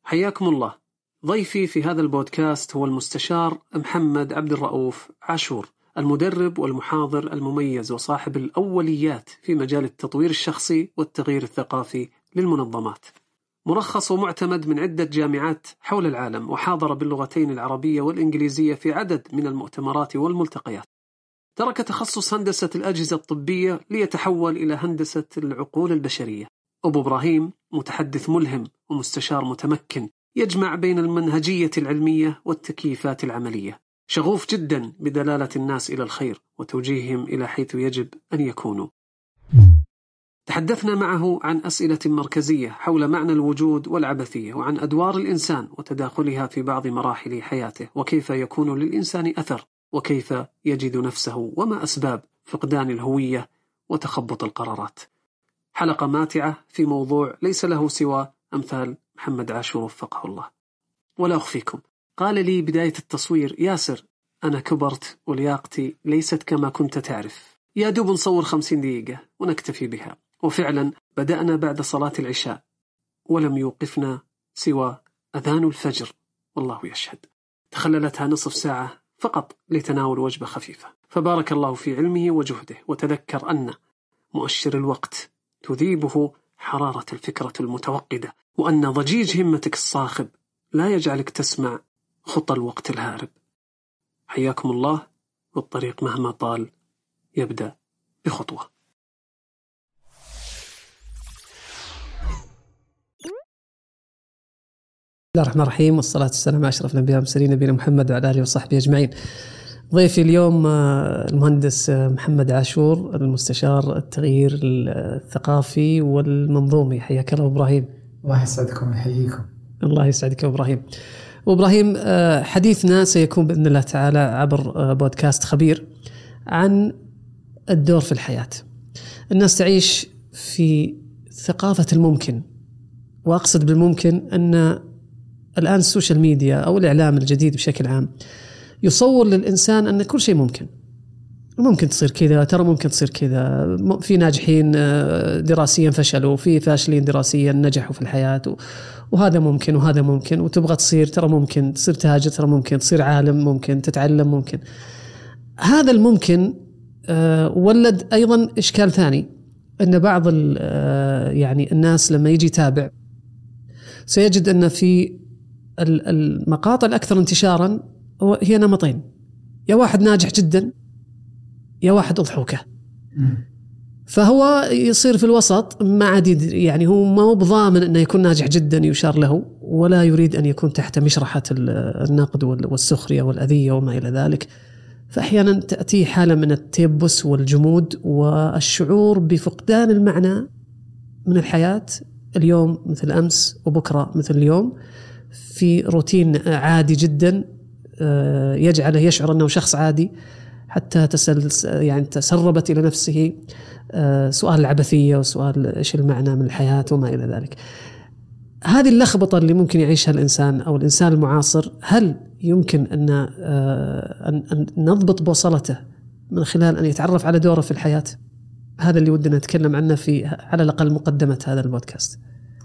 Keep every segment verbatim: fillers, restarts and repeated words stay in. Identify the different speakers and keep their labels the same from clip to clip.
Speaker 1: حياكم الله. ضيفي في هذا البودكاست هو المستشار محمد عبد الرؤوف عاشور، المدرب والمحاضر المميز وصاحب الأوليات في مجال التطوير الشخصي والتغيير الثقافي للمنظمات. مرخص ومعتمد من عدة جامعات حول العالم، وحاضر باللغتين العربية والإنجليزية في عدد من المؤتمرات والملتقيات. ترك تخصص هندسة الأجهزة الطبية ليتحول إلى هندسة العقول البشرية. أبو إبراهيم متحدث ملهم ومستشار متمكن، يجمع بين المنهجية العلمية والتكييفات العملية، شغوف جدا بدلالة الناس إلى الخير وتوجيههم إلى حيث يجب أن يكونوا. تحدثنا معه عن أسئلة مركزية حول معنى الوجود والعبثية، وعن أدوار الإنسان وتداخلها في بعض مراحل حياته، وكيف يكون للإنسان أثر، وكيف يجد نفسه، وما أسباب فقدان الهوية وتخبط القرارات. حلقة ماتعة في موضوع ليس له سوى أمثال محمد عاشور وفقه الله. ولا أخفيكم، قال لي بداية التصوير: ياسر، أنا كبرت ولياقتي ليست كما كنت تعرف، يا دوب نصور خمسين دقيقة ونكتفي بها. وفعلا بدأنا بعد صلاة العشاء ولم يوقفنا سوى أذان الفجر والله يشهد. تخللتها نصف ساعة فقط لتناول وجبة خفيفة. فبارك الله في علمه وجهده، وتذكر أن مؤشر الوقت تذيبه حرارة الفكرة المتوقدة، وأن ضجيج همتك الصاخب لا يجعلك تسمع خطى الوقت الهارب. حياكم الله، والطريق مهما طال يبدأ بخطوة.
Speaker 2: بسم الله الرحمن الرحيم، والصلاة والسلام على أشرف الأنبياء والمرسلين نبينا محمد وعلى آله وصحبه أجمعين. ضيفي اليوم المهندس محمد عاشور، المستشار التغيير الثقافي والمنظومي. حياك الله إبراهيم.
Speaker 3: الله يسعدكم ويحييكم.
Speaker 2: الله يسعدك إبراهيم. وإبراهيم، حديثنا سيكون بإذن الله تعالى عبر بودكاست خبير عن الدور في الحياة. الناس تعيش في ثقافة الممكن، وأقصد بالممكن أن الآن السوشيال ميديا أو الإعلام الجديد بشكل عام يصور للإنسان أن كل شيء ممكن ممكن تصير كذا، ترى ممكن تصير كذا. في ناجحين دراسيا فشلوا، في فاشلين دراسيا نجحوا في الحياة، وهذا ممكن وهذا ممكن، وتبغى تصير ترى ممكن تصير تاجر، ترى ممكن تصير عالم، ممكن تتعلم، ممكن. هذا الممكن ولد أيضا إشكال ثاني، أن بعض يعني الناس لما يجي يتابع سيجد أن في المقاطع الأكثر انتشارا هي نمطين: يا واحد ناجح جدا، يا واحد أضحوكة. فهو يصير في الوسط، ما عاد يعني هو ما هو بضامن أنه يكون ناجح جدا يشار له، ولا يريد أن يكون تحت مشرحة النقد والسخرية والأذية وما إلى ذلك. فأحيانا تأتي حالة من التيبس والجمود والشعور بفقدان المعنى من الحياة. اليوم مثل أمس، وبكرة مثل اليوم، في روتين عادي جدا يجعله يشعر أنه شخص عادي، حتى تسل يعني تسربت إلى نفسه سؤال العبثية وسؤال إيش المعنى من الحياة وما إلى ذلك. هذه اللخبطة اللي ممكن يعيشها الإنسان أو الإنسان المعاصر، هل يمكن أن أن نضبط بوصلته من خلال أن يتعرف على دوره في الحياة؟ هذا اللي ودنا نتكلم عنه في على الأقل مقدمة هذا البودكاست.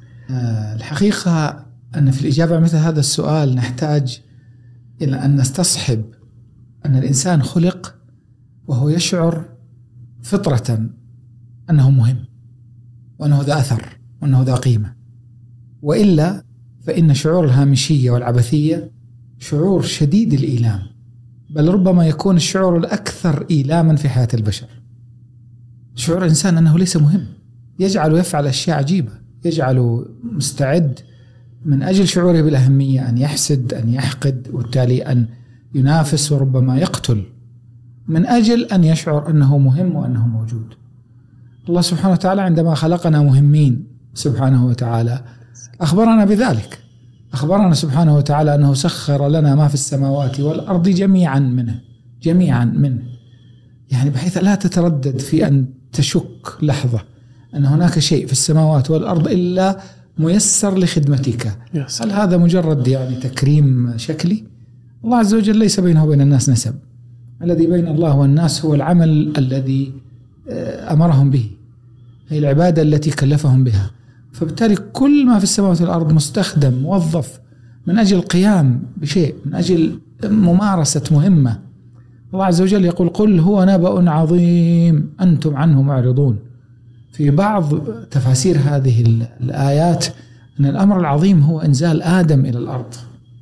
Speaker 3: الحقيقة أن في الإجابة مثل هذا السؤال نحتاج إلى أن نستصحب أن الإنسان خلق وهو يشعر فطرة أنه مهم، وأنه ذا أثر، وأنه ذا قيمة. وإلا فإن شعور الهامشية والعبثية شعور شديد الإيلام، بل ربما يكون الشعور الأكثر إيلاما في حياة البشر. شعور الإنسان أنه ليس مهم يجعله يفعل أشياء عجيبة، يجعله مستعد من أجل شعوره بالأهمية أن يحسد، أن يحقد، وبالتالي أن ينافس وربما يقتل من أجل أن يشعر أنه مهم وأنه موجود. الله سبحانه وتعالى عندما خلقنا مهمين سبحانه وتعالى أخبرنا بذلك. أخبرنا سبحانه وتعالى أنه سخر لنا ما في السماوات والأرض جميعا منه جميعا منه يعني بحيث لا تتردد في أن تشك لحظة أن هناك شيء في السماوات والأرض إلا ميسر لخدمتك. هل هذا مجرد يعني تكريم شكلي؟ الله عز وجل ليس بينه وبين الناس نسب. الذي بين الله والناس هو العمل الذي أمرهم به، هي العبادة التي كلفهم بها. فبالتالي كل ما في السماوات والأرض مستخدم موظف من أجل القيام بشيء، من أجل ممارسة مهمة. الله عز وجل يقول قل هو نبأ عظيم أنتم عنه معرضون. في بعض تفاسير هذه الآيات أن الأمر العظيم هو إنزال آدم إلى الأرض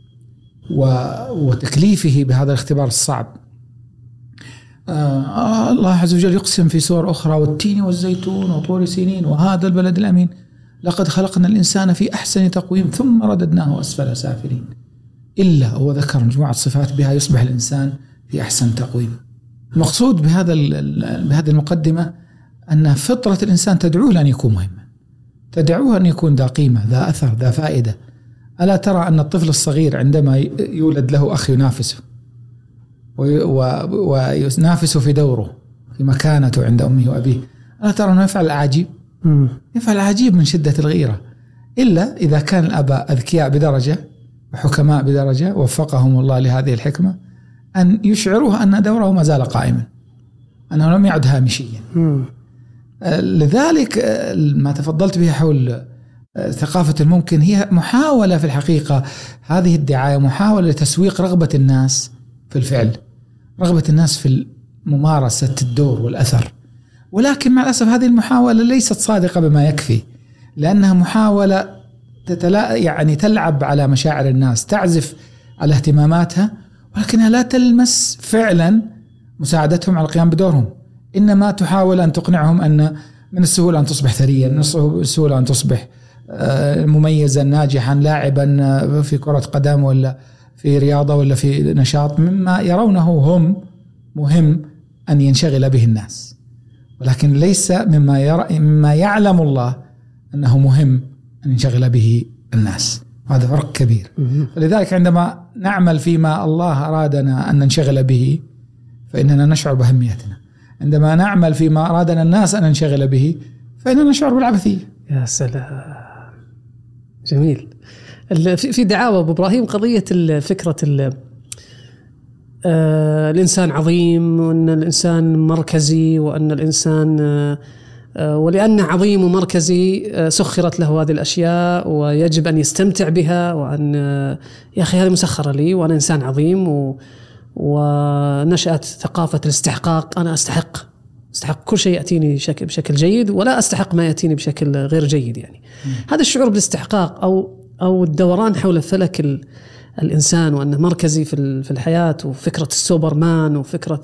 Speaker 3: وتكليفه بهذا الاختبار الصعب. آه الله عز وجل يقسم في سور أخرى والتين والزيتون وطور سينين وهذا البلد الأمين لقد خلقنا الإنسان في أحسن تقويم ثم رددناه أسفل سافلين. إلا هو ذكر مجموعة صفات بها يصبح الإنسان في أحسن تقويم. المقصود بهذا بهذه المقدمة أن فطرة الإنسان تدعوه لأن يكون مهما، تدعوه أن يكون ذا قيمة، ذا أثر، ذا فائدة. ألا ترى أن الطفل الصغير عندما يولد له أخ ينافسه وينافسه في دوره في مكانته عند أمه وأبيه، ألا ترى أنه يفعل العجيب؟ يفعل العجيب من شدة الغيرة، إلا إذا كان الآباء أذكياء بدرجة وحكماء بدرجة وفقهم الله لهذه الحكمة أن يشعروه أن دوره ما زال قائما، أنه لم يعد هامشيا. لذلك ما تفضلت به حول ثقافة الممكن هي محاولة في الحقيقة، هذه الدعاية محاولة لتسويق رغبة الناس في الفعل، رغبة الناس في ممارسة الدور والأثر. ولكن مع الأسف هذه المحاولة ليست صادقة بما يكفي، لأنها محاولة تتلا يعني تلعب على مشاعر الناس، تعزف على اهتماماتها، ولكنها لا تلمس فعلا مساعدتهم على القيام بدورهم. إنما تحاول أن تقنعهم أن من السهولة أن تصبح ثريا، من السهولة أن تصبح مميزا ناجحا لاعبا في كرة قدم ولا في رياضة ولا في نشاط، مما يرونه هم مهم أن ينشغل به الناس، ولكن ليس مما يرى مما يعلم الله أنه مهم أن ينشغل به الناس. هذا فرق كبير. فلذلك عندما نعمل فيما الله أرادنا أن ننشغل به فإننا نشعر بأهميتنا، عندما نعمل فيما أرادنا الناس أن ننشغل به فإننا نشعر بالعبثية.
Speaker 2: يا سلام، جميل. في دعاوى أبو إبراهيم قضية فكرة الإنسان عظيم، وأن الإنسان مركزي، وأن الإنسان ولأنه عظيم ومركزي سخرت له هذه الأشياء ويجب أن يستمتع بها، وأن يا أخي هذه مسخرة لي وأنا إنسان عظيم، و ونشأت ثقافة الاستحقاق، أنا أستحق أستحق كل شيء يأتيني بشكل, بشكل جيد ولا أستحق ما يأتيني بشكل غير جيد. يعني هذا الشعور بالاستحقاق أو أو الدوران حول فلك الإنسان وأنه مركزي في في الحياة، وفكرة السوبرمان وفكرة،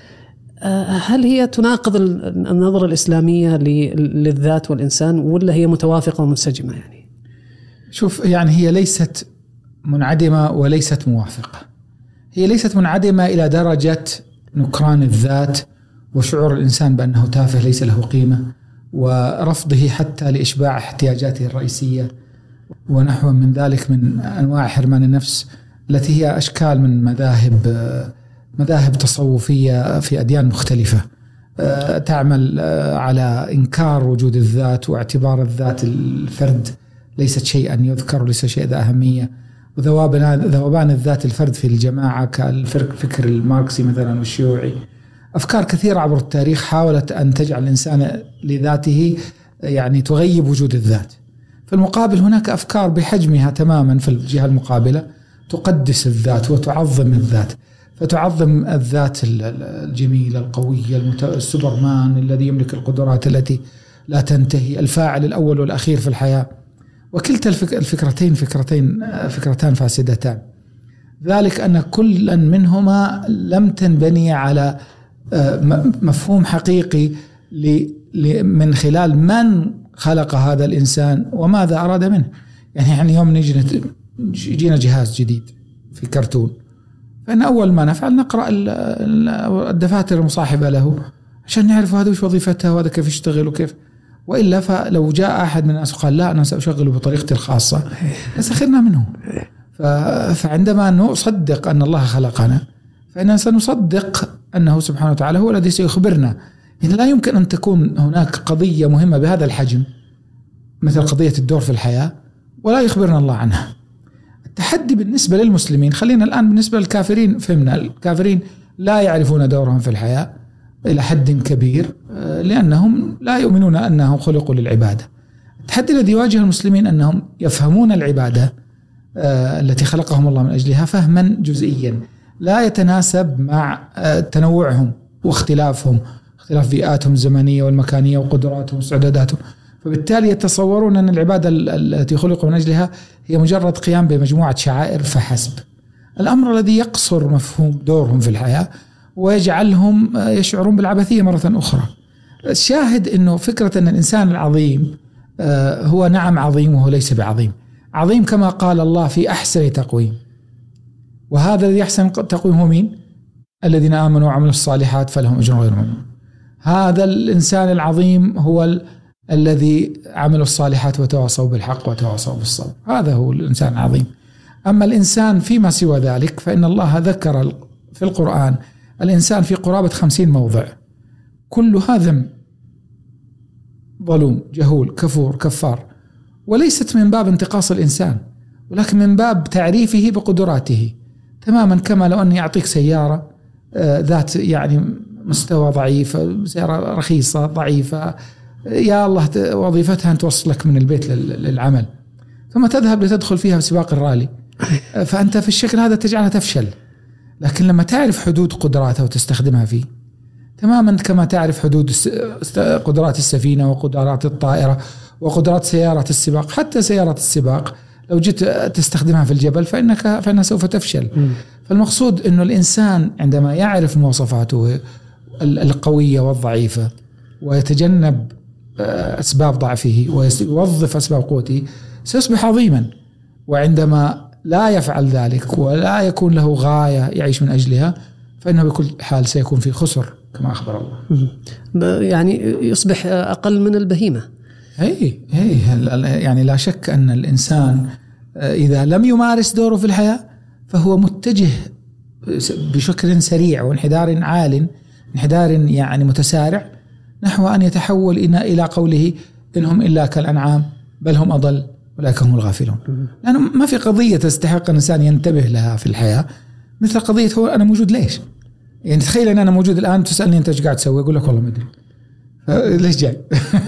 Speaker 2: هل هي تناقض النظرة الإسلامية للذات والإنسان ولا هي متوافقة ومنسجمة؟ يعني
Speaker 3: شوف، يعني هي ليست منعدمة وليست موافقة. هي ليست منعدمة إلى درجة نكران الذات وشعور الإنسان بأنه تافه ليس له قيمة، ورفضه حتى لإشباع احتياجاته الرئيسية ونحو من ذلك من أنواع حرمان النفس التي هي أشكال من مذاهب مذاهب تصوفية في أديان مختلفة تعمل على إنكار وجود الذات واعتبار الذات الفرد ليست شيئا يذكر وليس شيء ذا أهمية، وذوبان الذات الفرد في الجماعة كالفكر الماركسي مثلا والشيوعي. أفكار كثيرة عبر التاريخ حاولت أن تجعل الإنسان لذاته يعني تغيب وجود الذات. في المقابل هناك أفكار بحجمها تماما في الجهة المقابلة تقدس الذات وتعظم الذات، فتعظم الذات الجميلة القوية السوبرمان الذي يملك القدرات التي لا تنتهي، الفاعل الأول والأخير في الحياة. وكلتا الفكرتين فكرتين فكرتان فاسدتان، ذلك أن كلا منهما لم تنبني على مفهوم حقيقي من خلال من خلق هذا الإنسان وماذا أراد منه. يعني يعني يوم نجي يجينا جهاز جديد في كرتون، فإن أول ما نفعل نقرأ الدفاتر المصاحبة له عشان نعرف هذا وش وظيفتها وهذا كيف يشتغل وكيف. وإلا فلو جاء أحد من الناس وقال لا أنا سأشغله بطريقتي الخاصة لسخرنا منه. فعندما نصدق أن الله خلقنا فإننا سنصدق أنه سبحانه وتعالى هو الذي سيخبرنا. يعني لا يمكن أن تكون هناك قضية مهمة بهذا الحجم مثل قضية الدور في الحياة ولا يخبرنا الله عنها. التحدي بالنسبة للمسلمين، خلينا الآن بالنسبة للكافرين، فهمنا الكافرين لا يعرفون دورهم في الحياة إلى حد كبير لأنهم لا يؤمنون أنهم خلقوا للعبادة. التحدي الذي يواجه المسلمين أنهم يفهمون العبادة التي خلقهم الله من أجلها فهما جزئيا لا يتناسب مع تنوعهم واختلافهم، اختلاف بيئاتهم الزمنية والمكانية وقدراتهم واستعداداتهم، فبالتالي يتصورون أن العبادة التي خلقوا من أجلها هي مجرد قيام بمجموعة شعائر فحسب. الأمر الذي يقصر مفهوم دورهم في الحياة ويجعلهم يشعرون بالعبثية مرة أخرى. الشاهد أنه فكرة أن الإنسان العظيم هو نعم عظيم وهو ليس بعظيم، عظيم كما قال الله في أحسن تقويم، وهذا الذي يحسن تقويم هو مين؟ الذين آمنوا وعملوا الصالحات فلهم أجر غير ممنون. هذا الإنسان العظيم هو ال... الذي عملوا الصالحات وتواصوا بالحق وتواصوا بالصبر، هذا هو الإنسان العظيم. أما الإنسان فيما سوى ذلك فإن الله ذكر في القرآن الإنسان في قرابة خمسين موضع، كلها ذم، ظلوم، جهول، كفور، كفار، وليست من باب انتقاص الإنسان ولكن من باب تعريفه بقدراته، تماما كما لو أني أعطيك سيارة ذات يعني مستوى ضعيف، سيارة رخيصة ضعيفة، يا الله وظيفتها أن توصلك من البيت للعمل، ثم تذهب لتدخل فيها بسباق الرالي، فأنت في الشكل هذا تجعلها تفشل. لكن لما تعرف حدود قدراتها وتستخدمها فيه، تماما كما تعرف حدود قدرات السفينة وقدرات الطائرة وقدرات سيارة السباق، حتى سيارة السباق لو جيت تستخدمها في الجبل فإنك فإنها سوف تفشل. م. فالمقصود أنه الإنسان عندما يعرف مواصفاته القوية والضعيفة ويتجنب أسباب ضعفه ويوظف أسباب قوته سيصبح عظيما، وعندما لا يفعل ذلك ولا يكون له غاية يعيش من أجلها فإنه بكل حال سيكون في خسر كما أخبر الله،
Speaker 2: يعني يصبح أقل من البهيمة.
Speaker 3: هي هي يعني لا شك أن الإنسان إذا لم يمارس دوره في الحياة فهو متجه بشكل سريع وانحدار عال، انحدار يعني متسارع، نحو أن يتحول إلى قوله إنهم إلا كالأنعام بل هم أضل أولئك هم الغافلون. لأنه ما في قضية تستحق الإنسان ينتبه لها في الحياة مثل قضية هو أنا موجود ليش. يعني تخيل أن أنا موجود الآن تسألني أنت إيش قاعد تسوي، أقول لك والله ما أدري ليش جاي.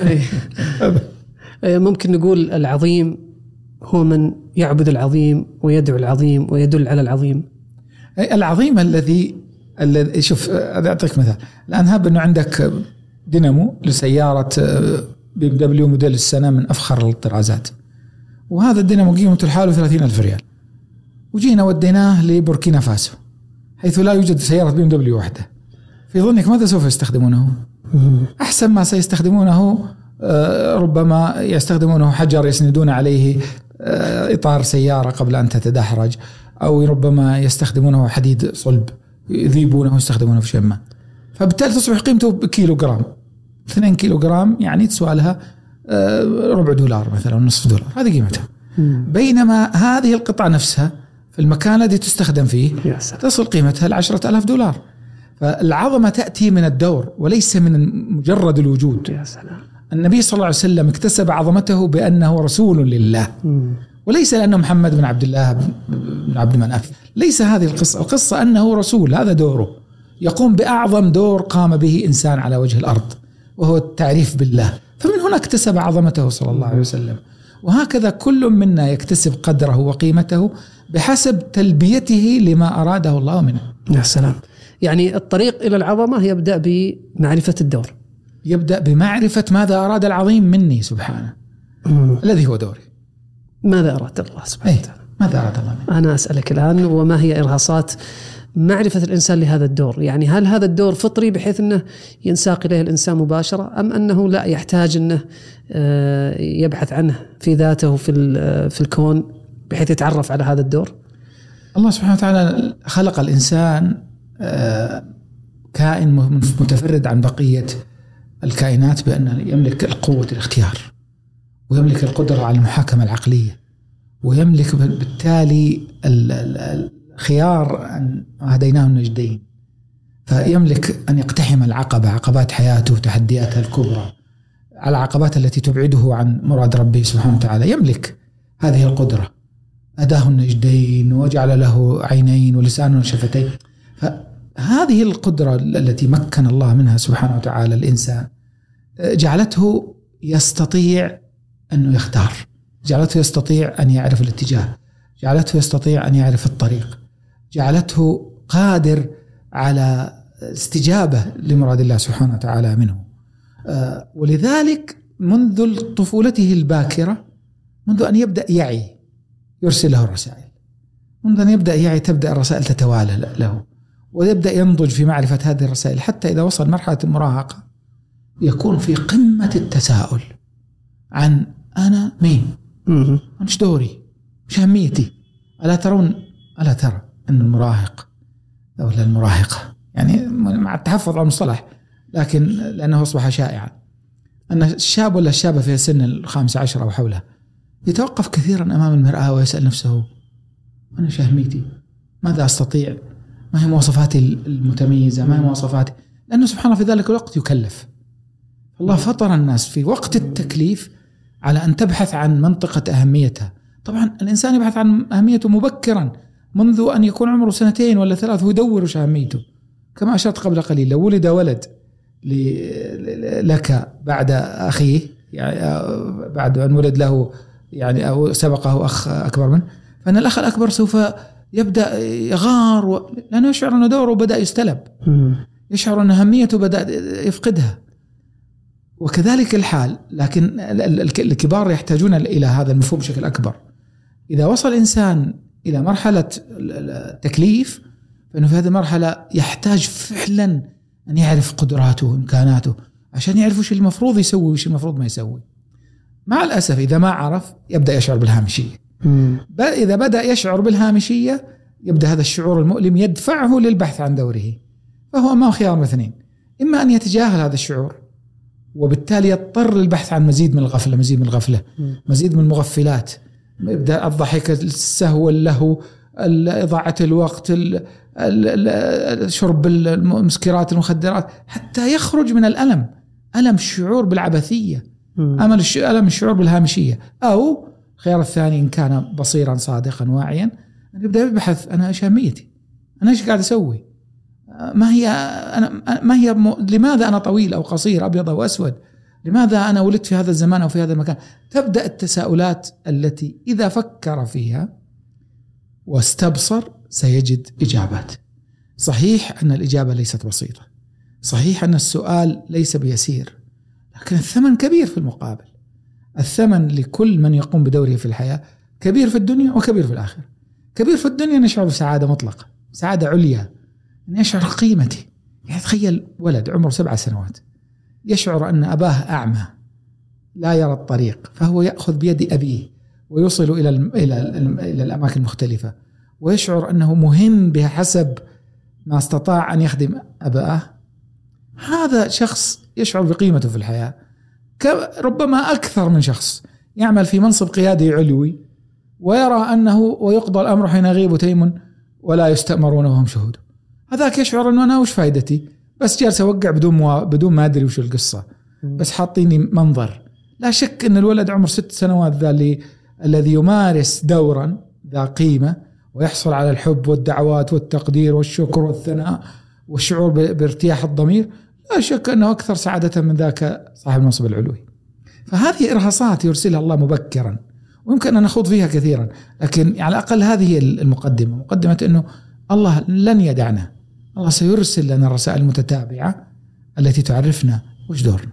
Speaker 2: ممكن نقول العظيم هو من يعبد العظيم ويدعو العظيم ويدل على العظيم.
Speaker 3: العظيم الذي الذي شوف أعطيك مثال الآن، هاب أنه عندك دينامو لسيارة بي ام دبليو موديل السنة من أفخر الطرازات، وهذا الدينامو قيمته الحاله ثلاثين ألف ريال، وجينا وديناه لبوركينا فاسو حيث لا يوجد سيارة بي ام دبليو واحدة، في ظنك ماذا سوف يستخدمونه؟ أحسن ما سيستخدمونه ربما يستخدمونه حجر يسندون عليه إطار سيارة قبل أن تتدحرج، أو ربما يستخدمونه حديد صلب يذيبونه ويستخدمونه في شيء ما، فبالتالي تصبح قيمته بكيلو جرام، اثنين كيلو جرام يعني تسوى لها ربع دولار مثلا نصف دولار، هذه قيمتها. بينما هذه القطعة نفسها في المكان الذي تستخدم فيه تصل قيمتها لعشرة ألاف دولار. فالعظمة تأتي من الدور وليس من مجرد الوجود.
Speaker 2: يا سلام.
Speaker 3: النبي صلى الله عليه وسلم اكتسب عظمته بأنه رسول لله، وليس لأنه محمد بن عبد الله بن عبد مناف، ليس هذه القصة. القصة أنه رسول، هذا دوره، يقوم بأعظم دور قام به إنسان على وجه الأرض وهو التعريف بالله، فمن هنا اكتسب عظمته صلى الله عليه وسلم. وهكذا كل منا يكتسب قدره وقيمته بحسب تلبيته لما أراده الله منه.
Speaker 2: يا سلام. يعني الطريق إلى العظمة يبدأ بمعرفة الدور،
Speaker 3: يبدأ بمعرفة ماذا أراد العظيم مني سبحانه، مم. الذي هو دوري.
Speaker 2: ماذا أراد الله سبحانه وتعالى؟
Speaker 3: ماذا أراد الله مني؟
Speaker 2: أنا أسألك الآن، وما هي إرهاصات معرفة الإنسان لهذا الدور؟ يعني هل هذا الدور فطري بحيث أنه ينساق إليه الإنسان مباشرة، أم أنه لا يحتاج أنه يبحث عنه في ذاته في في الكون بحيث يتعرف على هذا الدور؟
Speaker 3: الله سبحانه وتعالى خلق الإنسان كائن متفرد عن بقية الكائنات بأنه يملك القوة الاختيار، ويملك القدرة على المحاكمة العقلية، ويملك بالتالي الخيار أن هديناه النجدين، فيملك أن يقتحم العقبة، عقبات حياته وتحدياتها الكبرى، على العقبات التي تبعده عن مراد ربه سبحانه وتعالى. يملك هذه القدرة، أداه النجدين وجعل له عينين ولسان وشفتين. فهذه القدرة التي مكن الله منها سبحانه وتعالى الإنسان جعلته يستطيع أنه يختار، جعلته يستطيع أن يعرف الاتجاه، جعلته يستطيع أن يعرف الطريق، جعلته قادر على استجابة لمراد الله سبحانه وتعالى منه. ولذلك منذ طفولته الباكرة، منذ أن يبدأ يعي يرسل له الرسائل، منذ أن يبدأ يعي تبدأ الرسائل تتوالى له، ويبدأ ينضج في معرفة هذه الرسائل، حتى إذا وصل مرحلة المراهقة يكون في قمة التساؤل عن أنا مين؟ وش دوري؟ وش أهميتي؟ ألا ترون ألا ترى أن المراهق أو المراهقة، يعني مع التحفظ على المصطلح لكن لأنه أصبح شائعا، أن الشاب ولا الشابة في سن الخامسة عشر أو حوله يتوقف كثيرا أمام المرآة ويسأل نفسه أنا وش أهميتي؟ ماذا أستطيع؟ ما هي مواصفاتي المتميزة؟ ما هي مواصفاتي؟ لأنه سبحانه في ذلك الوقت يكلف. الله فطر الناس في وقت التكليف على أن تبحث عن منطقة أهميتها. طبعا الإنسان يبحث عن أهميته مبكرا منذ أن يكون عمره سنتين ولا ثلاث، ويدور وش أهميته. كما أشرت قبل قليل، لو ولد ولد لك بعد أخيه، يعني بعد أن ولد له يعني أو سبقه أخ أكبر منه، فإن الأخ الأكبر سوف يبدأ يغار و... لأنه يشعر أن دوره بدأ يستلب، يشعر أن أهميته بدأ يفقدها. وكذلك الحال، لكن الكبار يحتاجون إلى هذا المفهوم بشكل أكبر. إذا وصل إنسان إلى مرحلة التكليف، فإنه في هذه المرحلة يحتاج فعلا أن يعرف قدراته وإمكاناته عشان يعرف وش المفروض يسوي وش المفروض ما يسوي. مع الأسف إذا ما عرف يبدأ يشعر بالهامشية. إذا بدأ يشعر بالهامشية يبدأ هذا الشعور المؤلم يدفعه للبحث عن دوره، فهو أمام خيار من اثنين: إما أن يتجاهل هذا الشعور وبالتالي يضطر للبحث عن مزيد من الغفلة، مزيد من الغفلة مزيد من المغفلات، يبدأ الضحك، السهو، اللهو، إضاعة الوقت، شرب المسكرات، المخدرات، حتى يخرج من الألم، ألم الشعور بالعبثية، أمل ألم الشعور بالهامشية. أو الخيار الثاني إن كان بصيرا صادقا واعيا، أن يبدأ يبحث أنا إيش أهميتي، أنا إيش قاعد أسوي، ما هي أنا ما هي م... لماذا أنا طويل أو قصير، أبيض أو أسود، لماذا أنا ولدت في هذا الزمان أو في هذا المكان. تبدأ التساؤلات التي إذا فكر فيها واستبصر سيجد إجابات. صحيح أن الإجابة ليست بسيطة، صحيح أن السؤال ليس بيسير، لكن الثمن كبير في المقابل. الثمن لكل من يقوم بدوره في الحياة كبير في الدنيا وكبير في الآخرة. كبير في الدنيا نشعر بسعادة مطلقة، سعادة عليا، يشعر قيمتي. يعني تخيل ولد عمره سبع سنوات يشعر أن أباه أعمى لا يرى الطريق، فهو يأخذ بيد أبيه ويوصل إلى إلى إلى الأماكن المختلفة، ويشعر أنه مهم بحسب ما استطاع أن يخدم أباه. هذا شخص يشعر بقيمته في الحياة. ربما أكثر من شخص يعمل في منصب قيادي علوي ويرى أنه ويقضى الأمر حين يغيب تيم ولا يستأمرون وهم شهود. هذاك يشعر أنه أنا وش فايدتي، بس جالس أوقع بدون مو... بدون ما أدري وش القصة، بس حاطيني منظر. لا شك أن الولد عمر ست سنوات ذا اللي الذي يمارس دورا ذا قيمة ويحصل على الحب والدعوات والتقدير والشكر والثناء والشعور ب... بارتياح الضمير، لا شك أنه أكثر سعادة من ذاك صاحب المنصب العلوي. فهذه إرهاصات يرسلها الله مبكرا، ويمكن أن نخوض فيها كثيرا، لكن على الأقل هذه المقدمة، مقدمة أنه الله لن يدعنا، الله سيرسل لنا الرسائل المتتابعة التي تعرفنا وش دورنا.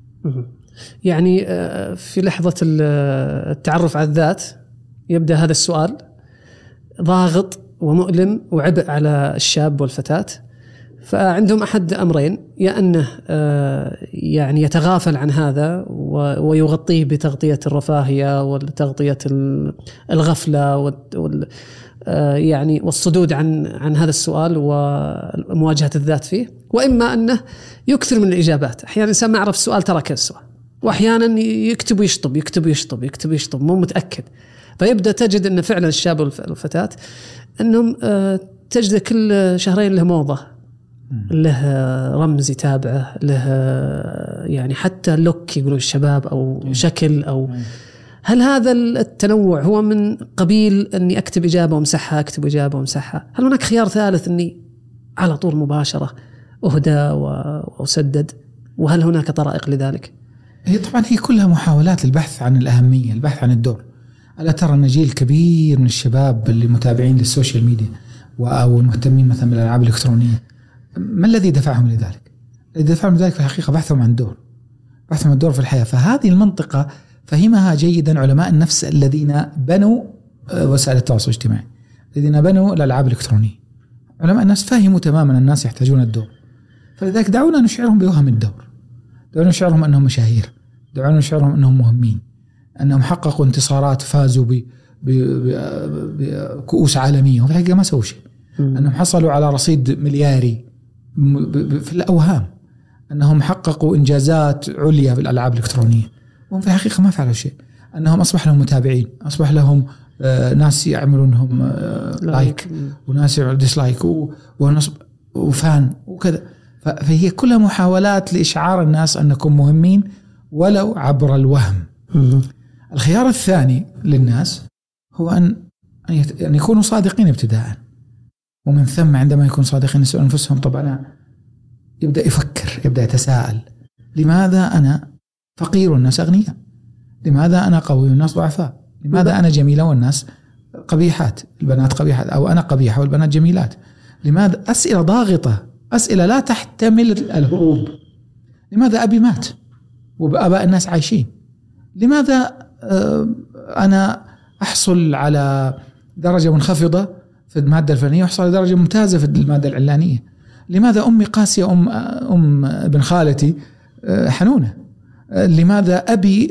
Speaker 2: يعني في لحظة التعرف على الذات يبدأ هذا السؤال ضاغط ومؤلم وعبء على الشاب والفتاة، فعندهم أحد أمرين: يا أنه يعني يتغافل عن هذا ويغطيه بتغطية الرفاهية وتغطية الغفلة وال يعني والصدود عن عن هذا السؤال ومواجهة الذات فيه، وإما أنه يكثر من الإجابات. أحيانا الإنسان ما يعرف السؤال ترك السؤال، وأحيانا يكتب ويشطب يكتب ويشطب يكتب ويشطب مو متأكد، فيبدأ تجد أن فعلا الشاب والفتاة أنهم تجد كل شهرين له موضة، له رمز يتابعه، له يعني حتى لوك يقولوا الشباب أو شكل أو. هل هذا التنوع هو من قبيل أني أكتب إجابة ومسحها أكتب إجابة ومسحها؟ هل هناك خيار ثالث أني على طول مباشرة أهدى وأسدد؟ وهل هناك طرائق لذلك؟
Speaker 3: هي طبعا هي كلها محاولات للبحث عن الأهمية، البحث عن الدور. ألا ترى أن جيل كبير من الشباب اللي متابعين للسوشيال ميديا أو المهتمين مثلا بالألعاب الإلكترونية، ما الذي دفعهم لذلك؟ الذي دفعهم لذلك في الحقيقة بحثهم عن دور، بحثهم عن الدور في الحياة. فهذه المنطقة فهمها جيدا علماء النفس الذين بنوا وسائل التواصل الاجتماعي، الذين بنوا الألعاب الإلكترونية. علماء النفس فهموا تماما الناس يحتاجون الدور، فلذلك دعونا نشعرهم بوهم الدور، دعونا نشعرهم أنهم مشاهير، دعونا نشعرهم أنهم مهمين، أنهم حققوا انتصارات، فازوا بكؤوس عالمية وفي الحقيقة ما سووا شيء، أنهم حصلوا على رصيد ملياري في الأوهام، أنهم حققوا إنجازات عليا بالألعاب الإلكترونية وهم في الحقيقة ما فعلوا شيء، أنهم أصبح لهم متابعين، أصبح لهم آه ناس يعملون لهم آه لايك وناس يعملون ديسلايك ونصب وفان وكذا. فهي كلها محاولات لإشعار الناس أنكم مهمين ولو عبر الوهم. الخيار الثاني للناس هو أن أن يكونوا صادقين ابتداء، ومن ثم عندما يكون صادقين يسألون أنفسهم طبعا يبدأ يفكر، يبدأ يتساءل: لماذا أنا فقير والناس أغنياء؟ لماذا أنا قوي والناس ضعفاء؟ لماذا أنا جميلة والناس قبيحات، البنات قبيحات، أو أنا قبيحة والبنات جميلات؟ لماذا؟ أسئلة ضاغطة، أسئلة لا تحتمل الهروب. لماذا أبي مات وأباء الناس عايشين؟ لماذا أنا أحصل على درجة منخفضة في المادة الفلانية وأحصل على درجة ممتازة في المادة العلانية؟ لماذا أمي قاسية، أم أم ابن خالتي حنونة؟ لماذا أبي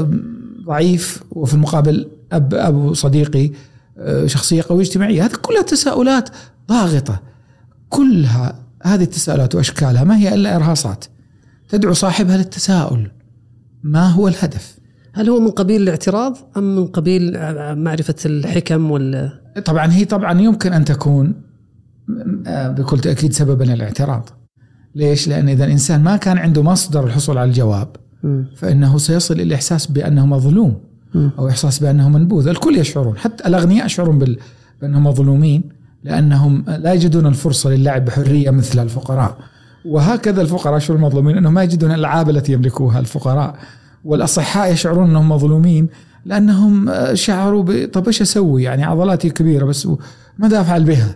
Speaker 3: ضعيف وفي المقابل أب أبو صديقي شخصية قوية اجتماعية؟ هذه كلها تساؤلات ضاغطة. كلها هذه التساؤلات وأشكالها ما هي إلا إرهاصات تدعو صاحبها للتساؤل: ما هو الهدف؟
Speaker 2: هل هو من قبيل الاعتراض أم من قبيل معرفة الحكم وال...
Speaker 3: طبعا هي طبعا يمكن أن تكون بكل تأكيد سببا الاعتراض. ليش؟ لأن إذا الإنسان ما كان عنده مصدر الحصول على الجواب فإنه سيصل إلى الإحساس بأنه مظلوم أو إحساس بأنه منبوذ. الكل يشعرون، حتى الأغنياء يشعرون بأنهم مظلومين لأنهم لا يجدون الفرصة للعب بحرية مثل الفقراء، وهكذا الفقراء يشعرون مظلومين أنهم ما يجدون الألعاب التي يملكوها الفقراء. والأصحاء يشعرون أنهم مظلومين لأنهم شعروا ب... طب إيش أسوي؟ يعني عضلاتي كبيرة بس ماذا أفعل بها؟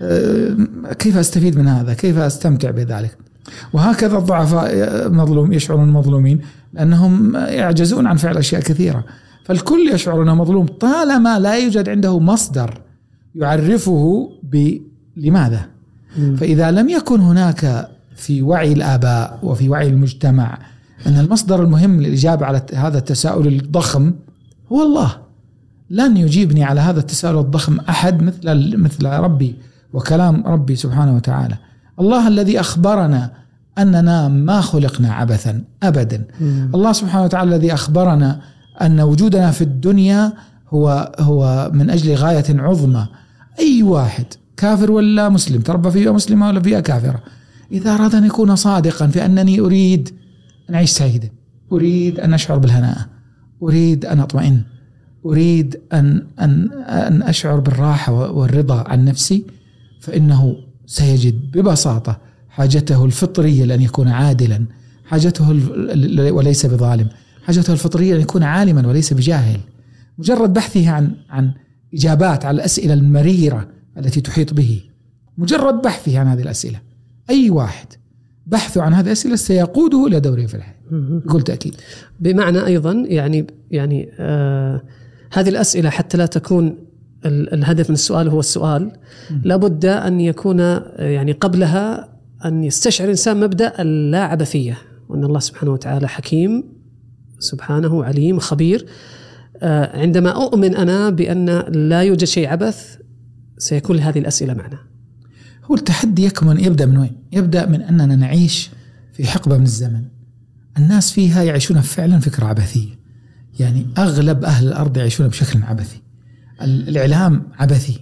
Speaker 3: كيف أستفيد من هذا؟ كيف أستمتع بذلك؟ وهكذا الضعفاء مظلوم يشعرون مظلومين لأنهم يعجزون عن فعل أشياء كثيرة. فالكل يشعر أنه مظلوم طالما لا يوجد عنده مصدر يعرفه بلماذا. فإذا لم يكن هناك في وعي الآباء وفي وعي المجتمع أن المصدر المهم للإجابة على هذا التساؤل الضخم هو الله، لن يجيبني على هذا التساؤل الضخم أحد مثل مثل ربي وكلام ربي سبحانه وتعالى. الله الذي أخبرنا أننا ما خلقنا عبثا أبدا. الله سبحانه وتعالى الذي أخبرنا أن وجودنا في الدنيا هو هو من أجل غاية عظمى. أي واحد كافر ولا مسلم، تربى فيها مسلمة ولا فيها كافرة، إذا أراد أن يكون صادقا في أنني أريد أن أعيش سعيدا، أريد أن أشعر بالهناء، أريد أن أطمئن، أريد أن أن أن أشعر بالراحة والرضا عن نفسي، فإنه سيجد ببساطة حاجته الفطرية لأن يكون عادلا، حاجته وليس بظالم، حاجته الفطرية أن يكون عالما وليس بجاهل. مجرد بحثه عن عن إجابات على الأسئلة المريرة التي تحيط به، مجرد بحثه عن هذه الأسئلة، أي واحد بحثه عن هذه الأسئلة سيقوده إلى دوره في الحياة بكل تأكيد.
Speaker 2: بمعنى أيضا يعني يعني آه هذه الأسئلة حتى لا تكون الهدف من السؤال هو السؤال، لابد أن يكون يعني قبلها أن يستشعر الإنسان مبدأ اللا عبثية، وأن الله سبحانه وتعالى حكيم سبحانه عليم خبير. آه عندما أؤمن أنا بأن لا يوجد شيء عبث سيكون لهذه الأسئلة معنى.
Speaker 3: هو التحدي يكمن يبدأ من وين؟ يبدأ من أننا نعيش في حقبة من الزمن الناس فيها يعيشون فعلا فكرة عبثية. يعني أغلب أهل الأرض يعيشون بشكل عبثي، الإعلام عبثي،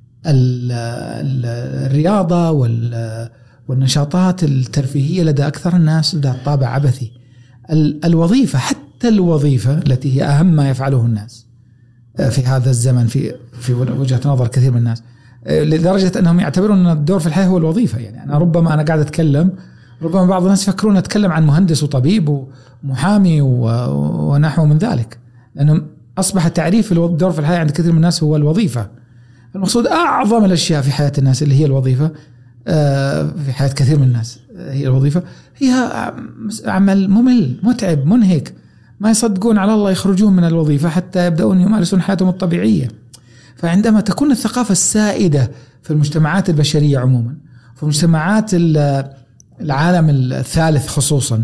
Speaker 3: الرياضة والنشاطات الترفيهية لدى أكثر الناس لدى طابع عبثي، الوظيفة حتى الوظيفة التي هي أهم ما يفعله الناس في هذا الزمن في في وجهة نظر كثير من الناس، لدرجة أنهم يعتبرون أن الدور في الحياة هو الوظيفة. يعني أنا ربما أنا قاعد أتكلم ربما بعض الناس يفكرون أتكلم عن مهندس وطبيب ومحامي ونحو من ذلك، لأنه أصبح تعريف الدور في الحياة عند كثير من الناس هو الوظيفة. المقصود أعظم الأشياء في حياة الناس اللي هي الوظيفة، في حياة كثير من الناس هي الوظيفة، هي عمل ممل متعب منهك، ما يصدقون على الله يخرجون من الوظيفة حتى يبدأون يمارسون حياتهم الطبيعية. فعندما تكون الثقافة السائدة في المجتمعات البشرية عموما، في مجتمعات العالم الثالث خصوصا،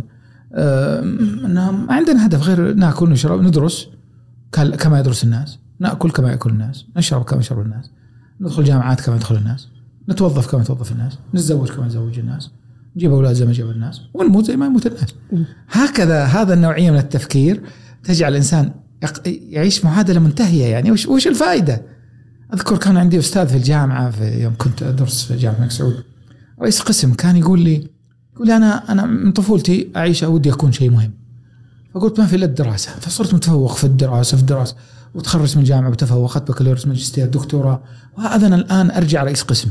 Speaker 3: أنهم عندنا هدف غير نأكل نشرب ندرس كما يدرس الناس، نأكل كما يأكل الناس، نشرب كما يشرب الناس، ندخل جامعات كما يدخل الناس، نتوظف كما يتوظف الناس، نتزوج كما يتزوج الناس، نجيب أولاد زي ما يجيب الناس، ونموت زي ما يموت الناس. هكذا هذا النوعية من التفكير تجعل الإنسان يعيش معادلة منتهية. يعني وش وش الفائدة؟ أذكر كان عندي أستاذ في الجامعة في يوم كنت أدرس في جامعة الملك سعود، رئيس قسم، كان يقول لي يقول لي أنا أنا من طفولتي أعيش أودي أكون شيء مهم. فقلت ما في إلا الدراسة، فصرت متفوق في الدراسة في الدراسة وتخرجت من الجامعة وتفوقت بكالوريوس ماجستير دكتوراه، وهذا أنا الآن أرجع رئيس قسم.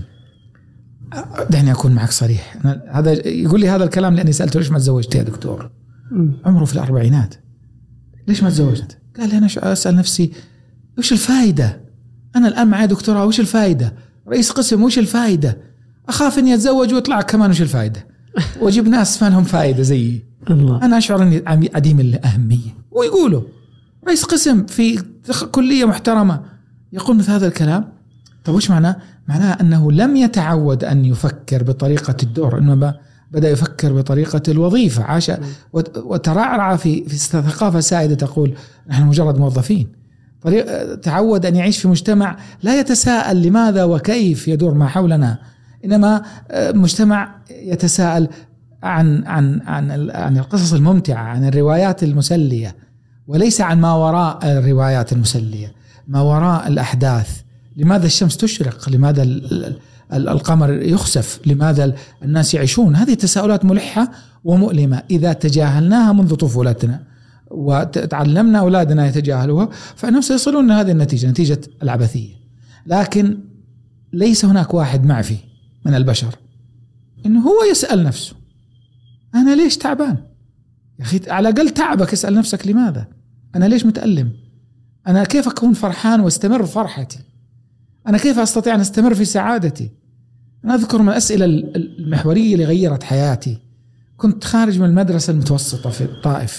Speaker 3: دعني أكون معك صريح، أنا هذا يقول لي هذا الكلام لأني سألته ليش ما تزوجت يا دكتور؟ عمره في الأربعينات، ليش ما تزوجت؟ قال لي أنا أسأل نفسي وش الفائدة؟ أنا الآن معي دكتوراه، وش الفائدة؟ رئيس قسم، وش الفائدة؟ أخاف إني أتزوج ويطلع كمان وش الفائدة؟ وأجيب ناس ما لهم فائدة زيي. أنا أشعر إني عديم الأهمية. ويقولوا رئيس قسم في كلية محترمة يقول مثل هذا الكلام. طب وش معناه؟ معناه أنه لم يتعود أن يفكر بطريقة الدور، إنما بدأ يفكر بطريقة الوظيفة. عاش وترعرع في في ثقافة سائدة تقول نحن مجرد موظفين. تعود أن يعيش في مجتمع لا يتساءل لماذا وكيف يدور ما حولنا، إنما مجتمع يتساءل عن عن عن عن القصص الممتعة، عن الروايات المسلية، وليس عن ما وراء الروايات المسلية، ما وراء الأحداث. لماذا الشمس تشرق؟ لماذا القمر يخسف؟ لماذا الناس يعيشون؟ هذه تساؤلات ملحة ومؤلمة إذا تجاهلناها منذ طفولتنا وتعلمنا أولادنا يتجاهلوها، فإنهم سيصلون لهذه النتيجة، نتيجة العبثية. لكن ليس هناك واحد معفي من البشر إنه هو يسأل نفسه أنا ليش تعبان؟ يا أخي على الأقل تعبك اسأل نفسك لماذا؟ أنا ليش متألم؟ أنا كيف أكون فرحان واستمر في فرحتي؟ أنا كيف أستطيع أن أستمر في سعادتي؟ أنا أذكر من الأسئلة المحورية اللي غيرت حياتي، كنت خارج من المدرسة المتوسطة في الطائف،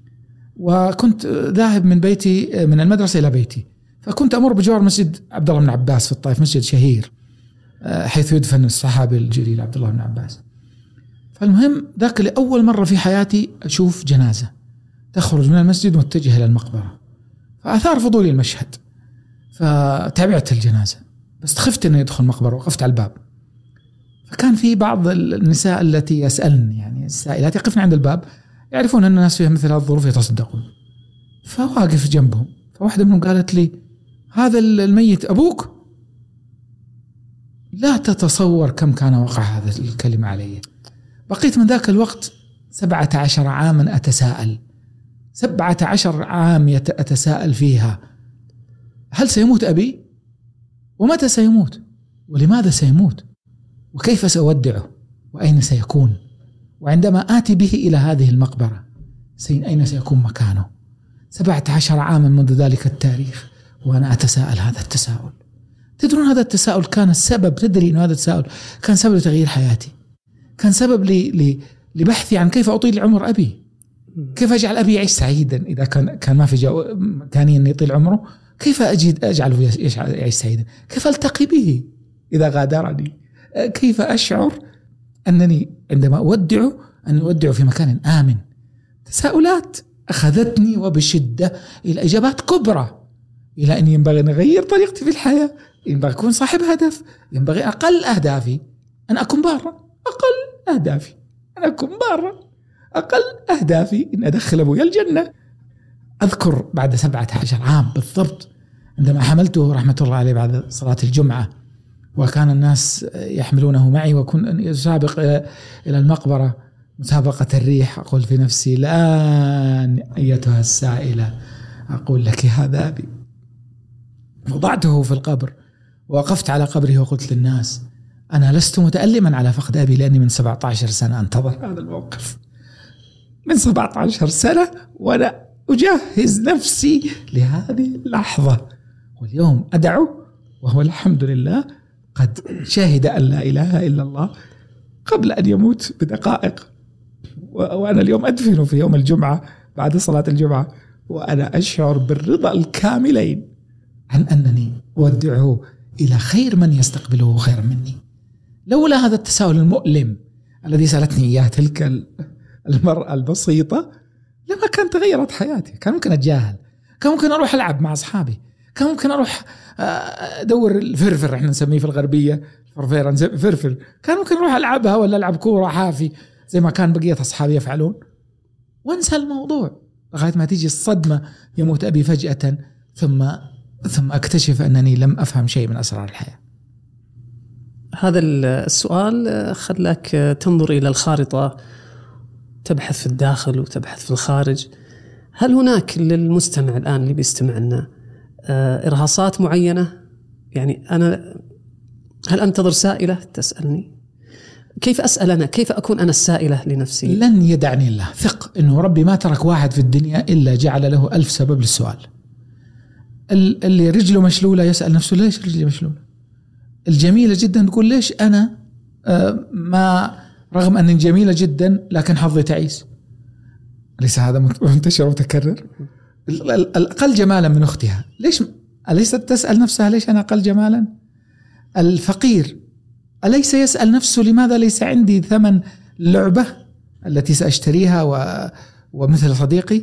Speaker 3: وكنت ذاهب من بيتي من المدرسة إلى بيتي، فكنت أمر بجوار مسجد عبد الله بن عباس في الطائف، مسجد شهير حيث يدفن الصحابي الجليل عبد الله بن عباس. فالمهم ذاك لأول مرة في حياتي أشوف جنازة تخرج من المسجد متجهة إلى المقبرة، فأثار فضولي المشهد، فتابعت الجنازة، بس خفت أنه يدخل المقبرة، وقفت على الباب. فكان في بعض النساء التي يسألن، يعني السائلات يقفن عند الباب، يعرفون أن الناس فيها مثل هذه الظروف يتصدقون، فواقف جنبهم. فواحدة منهم قالت لي هذا الميت أبوك؟ لا تتصور كم كان وقع هذا الكلمة علي. بقيت من ذاك الوقت سبعة عشر عاما أتساءل، سبعة عشر عام أتساءل فيها هل سيموت أبي؟ ومتى سيموت؟ ولماذا سيموت؟ وكيف سأودعه؟ وأين سيكون؟ وعندما آتي به إلى هذه المقبرة أين سيكون مكانه؟ سبعة عشر عاما منذ ذلك التاريخ وأنا أتساءل هذا التساؤل. تدرون هذا التساؤل كان السبب، تدري أن هذا التساؤل كان سبب لتغيير حياتي، كان سبب لي لبحثي عن كيف أطيل عمر أبي، كيف أجعل أبي يعيش سعيدا إذا كان كان ما في إمكانية أن يطيل عمره، كيف أجد أجعله يعيش سعيدا، كيف ألتقي به إذا غادرني، كيف أشعر أنني عندما أودعه أن أودعه في مكان آمن. تساؤلات أخذتني وبشدة إلى إجابات كبرى، إلى أن ينبغي أن أغير طريقتي في الحياة، ينبغي أكون صاحب هدف، ينبغي أقل أهدافي أن أكون بارا، أقل أهدافي أن أكون بارا، أقل أهدافي أن أدخل أبويا الجنة. أذكر بعد سبعة عشر عام بالضبط عندما حملته رحمة الله عليه بعد صلاة الجمعة، وكان الناس يحملونه معي، وكن يسابق إلى المقبرة مسابقة الريح، أقول في نفسي الآن أيتها السائلة أقول لك هذا أبي. وضعته في القبر، ووقفت على قبره وقلت للناس أنا لست متألما على فقد أبي لأني من سبعة عشر سنة أنتظر هذا الموقف، من سبعة عشر سنة وأنا أجهز نفسي لهذه اللحظة، واليوم أدعو وهو الحمد لله قد شهد أن لا إله إلا الله قبل أن يموت بدقائق، وأنا اليوم أدفن في يوم الجمعة بعد صلاة الجمعة وأنا أشعر بالرضا الكاملين عن أنني أودعه إلى خير من يستقبله خيرا مني. لولا هذا التساؤل المؤلم الذي سألتني إياه تلك المرأة البسيطة لما كانت تغيرت حياتي. كان ممكن أتجاهل، كان ممكن أروح ألعب مع أصحابي، كان ممكن أروح أدور الفرفر، إحنا نسميه في الغربية فرفيرة فرفر، كان ممكن أروح ألعبها ولا ألعب كورة حافي زي ما كان بقية أصحابي يفعلون وانسى الموضوع لغاية ما تيجي الصدمة، يموت أبي فجأة، ثم ثم أكتشف أنني لم أفهم شيء من أسرار الحياة.
Speaker 2: هذا السؤال خلاك تنظر إلى الخارطة، تبحث في الداخل وتبحث في الخارج. هل هناك للمستمع الآن اللي بيستمع لنا إرهاصات معينة؟ يعني أنا هل أنتظر سائلة تسألني؟ كيف أسأل أنا؟ كيف أكون أنا السائلة لنفسي؟
Speaker 3: لن يدعني الله. ثق إنه ربي ما ترك واحد في الدنيا إلا جعل له ألف سبب للسؤال. اللي رجله مشلولة يسأل نفسه ليش رجلي مشلولة؟ الجميلة جدا تقول ليش أنا ما رغم أني جميلة جدا لكن حظي تعيس؟ ليس هذا منتشر ومتكرر؟ الأقل جمالا من أختها ليش أليست تسأل نفسها ليش أنا أقل جمالا؟ الفقير أليس يسأل نفسه لماذا ليس عندي ثمن لعبة التي سأشتريها و... ومثل صديقي؟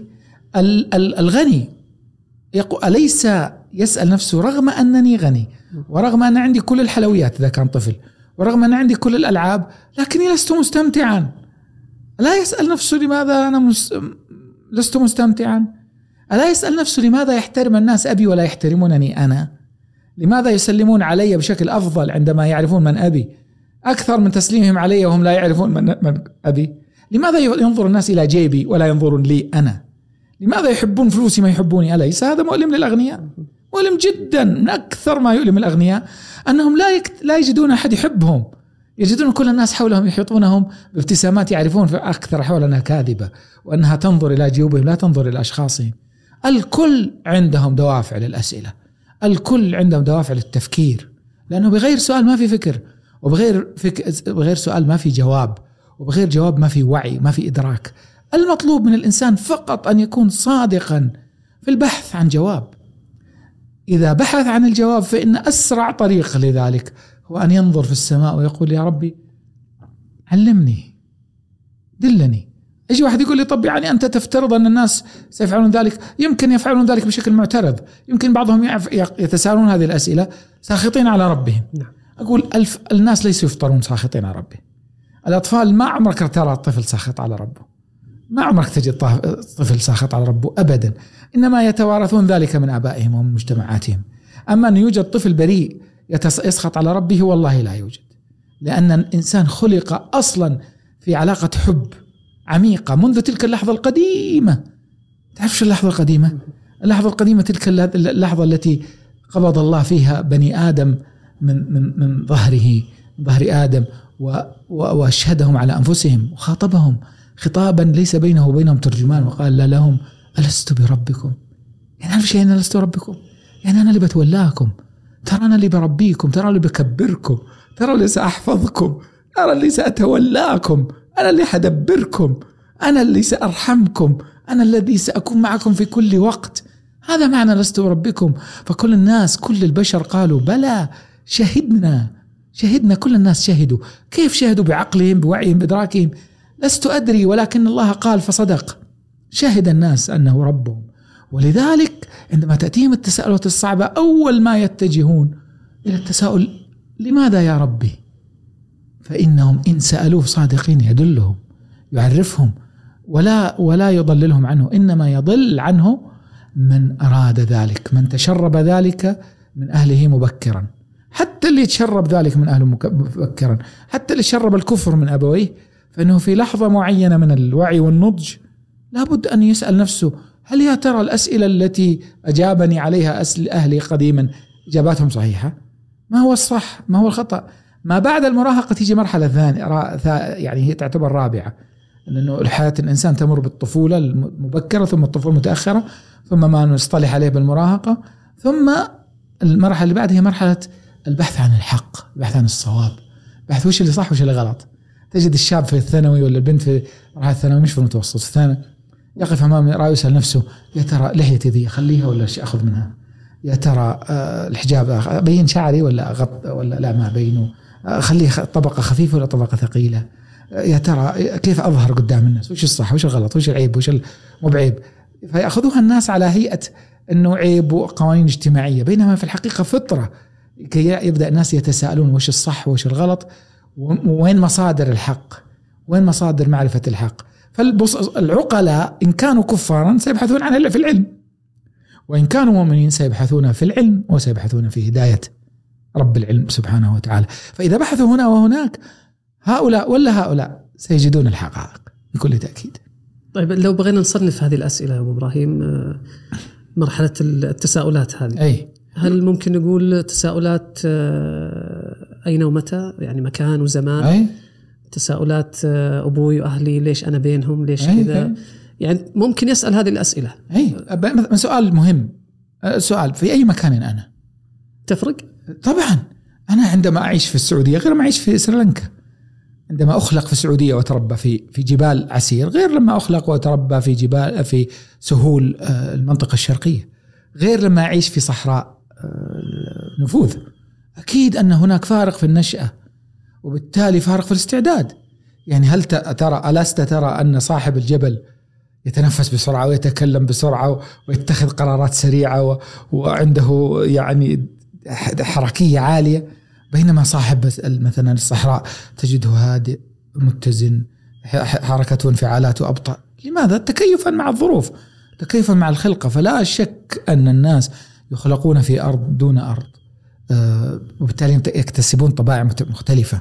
Speaker 3: الغني يقول أليس يسأل نفسه رغم أنني غني ورغم أن عندي كل الحلويات إذا كان طفل ورغم أن عندي كل الألعاب لكني لست مستمتعا؟ لا يسأل نفسه لماذا أنا مس... لست مستمتعا؟ ألا يسأل نفسه لماذا يحترم الناس أبي ولا يحترمونني أنا؟ لماذا يسلمون علي بشكل أفضل عندما يعرفون من أبي أكثر من تسليمهم علي وهم لا يعرفون من, من أبي؟ لماذا ينظر الناس إلى جيبي ولا ينظرون لي أنا؟ لماذا يحبون فلوسي ما يحبوني؟ أليس هذا مؤلم للأغنياء؟ مؤلم جدا. من أكثر ما يؤلم الأغنياء أنهم لا يكت... لا يجدون أحد يحبهم، يجدون كل الناس حولهم يحيطونهم بابتسامات يعرفون في أكثر حول أنها كاذبة وأنها تنظر إلى جيوبهم لا تنظر إلى أشخاصهم. الكل عندهم دوافع للأسئلة، الكل عندهم دوافع للتفكير، لأنه بغير سؤال ما في فكر، وبغير فك... بغير سؤال ما في جواب، وبغير جواب ما في وعي، ما في إدراك. المطلوب من الإنسان فقط أن يكون صادقا في البحث عن جواب. إذا بحث عن الجواب فإن أسرع طريق لذلك هو أن ينظر في السماء ويقول يا ربي علمني دلني. يجي واحد يقول لي طب يعني أنت تفترض أن الناس سيفعلون ذلك؟ يمكن يفعلون ذلك بشكل معترض، يمكن بعضهم يتساءلون هذه الأسئلة ساخطين على ربهم. أقول ألف الناس ليسوا يفطرون ساخطين على ربهم. الأطفال ما عمرك ترى الطفل ساخط على ربه، ما عمرك تجد طفل ساخط على ربه أبدا، إنما يتوارثون ذلك من آبائهم ومن مجتمعاتهم. أما أن يوجد طفل بريء يسخط على ربه والله لا يوجد، لأن الإنسان خلق أصلا في علاقة حب عميقة منذ تلك اللحظة القديمة. تعرفش اللحظة القديمة؟ اللحظة القديمة تلك اللحظة التي قبض الله فيها بني آدم من من من ظهره ظهر آدم وأشهدهم على أنفسهم وخاطبهم خطابا ليس بينه وبينهم ترجمان وقال لا لهم ألست بربكم؟ يعني عارف شيء أنا لست ربكم؟ يعني أنا اللي بتولاكم، ترى أنا اللي بربيكم، ترى اللي بكبركم، ترى اللي سأحفظكم، ترى اللي سأتولاكم، أنا اللي حدبركم، أنا اللي سأرحمكم، أنا الذي سأكون معكم في كل وقت. هذا معنى لست بربكم. فكل الناس كل البشر قالوا بلى شهدنا شهدنا كل الناس شهدوا. كيف شهدوا؟ بعقلهم بوعيهم بإدراكهم. لست أدري ولكن الله قال فصدق. شهد الناس أنه ربهم. ولذلك عندما تأتيهم التساؤلات الصعبة أول ما يتجهون إلى التساؤل لماذا يا ربي؟ فإنهم إن سألوه صادقين يدلهم يعرفهم ولا ولا يضللهم عنه، إنما يضل عنه من أراد ذلك، من تشرب ذلك من أهله مبكرا. حتى اللي يتشرب ذلك من أهله مبكرا، حتى اللي شرب الكفر من أبويه، فإنه في لحظة معينة من الوعي والنضج لابد أن يسأل نفسه هل يا ترى الأسئلة التي أجابني عليها أهلي قديما إجاباتهم صحيحة؟ ما هو الصح؟ ما هو الخطأ؟ ما بعد المراهقة تيجي مرحلة ثانية يعني هي تعتبر رابعة، لأنه الحياة الإنسان تمر بالطفولة المبكرة ثم الطفولة المتأخرة ثم ما نصطلح عليه بالمراهقة، ثم المرحلة اللي بعدها هي مرحلة البحث عن الحق، البحث عن الصواب، بحث وش اللي صح وش اللي غلط. تجد الشاب في الثانوي ولا البنت في مرحلة الثانوي مش في المتوسط الثانوي يقف أمام رأي يسأل نفسه يا ترى لحيتي ذي خليها ولا شيء أخذ منها، يا ترى الحجاب أبين شعري ولا أغط ولا لا ما أبينه، خليه طبقة خفيفة ولا طبقة ثقيلة، يا ترى كيف أظهر قدام الناس، وش الصح وش الغلط وش العيب وش مو بعيب. فيأخذوها الناس على هيئة أنه عيب وقوانين اجتماعية، بينما في الحقيقة فطرة كي يبدأ الناس يتساءلون وش الصح وش الغلط وين مصادر الحق، وين مصادر معرفة الحق. فالعقلاء إن كانوا كفارا سيبحثون عنها في العلم، وإن كانوا مؤمنين سيبحثون في العلم وسيبحثون في هداية رب العلم سبحانه وتعالى. فإذا بحثوا هنا وهناك هؤلاء ولا هؤلاء سيجدون الحقائق بكل تأكيد.
Speaker 2: طيب لو بغينا نصنف هذه الأسئلة أبو إبراهيم، مرحلة التساؤلات هذه
Speaker 3: أي.
Speaker 2: هل ممكن نقول تساؤلات أين ومتى، يعني مكان وزمان؟
Speaker 3: أي.
Speaker 2: تساؤلات أبوي وأهلي ليش أنا بينهم ليش كذا، يعني ممكن يسأل هذه الأسئلة.
Speaker 3: أي سؤال مهم، سؤال في أي مكان أنا
Speaker 2: تفرق؟
Speaker 3: طبعا أنا عندما أعيش في السعودية غير ما أعيش في سريلانكا، عندما أخلق في السعودية وتربى في في جبال عسير غير لما أخلق وتربى في جبال في سهول المنطقة الشرقية، غير لما أعيش في صحراء نفوذ. أكيد أن هناك فارق في النشأة وبالتالي فارق في الاستعداد. يعني هل ترى ألست ترى أن صاحب الجبل يتنفس بسرعة ويتكلم بسرعة ويتخذ قرارات سريعة وعنده يعني حركية عالية، بينما صاحب مثلا الصحراء تجده هادئ متزن، حركته وانفعالاته أبطأ. لماذا؟ تكيفا مع الظروف، تكيفا مع الخلقة. فلا شك أن الناس يخلقون في أرض دون أرض، وبالتالي يكتسبون طباع مختلفة،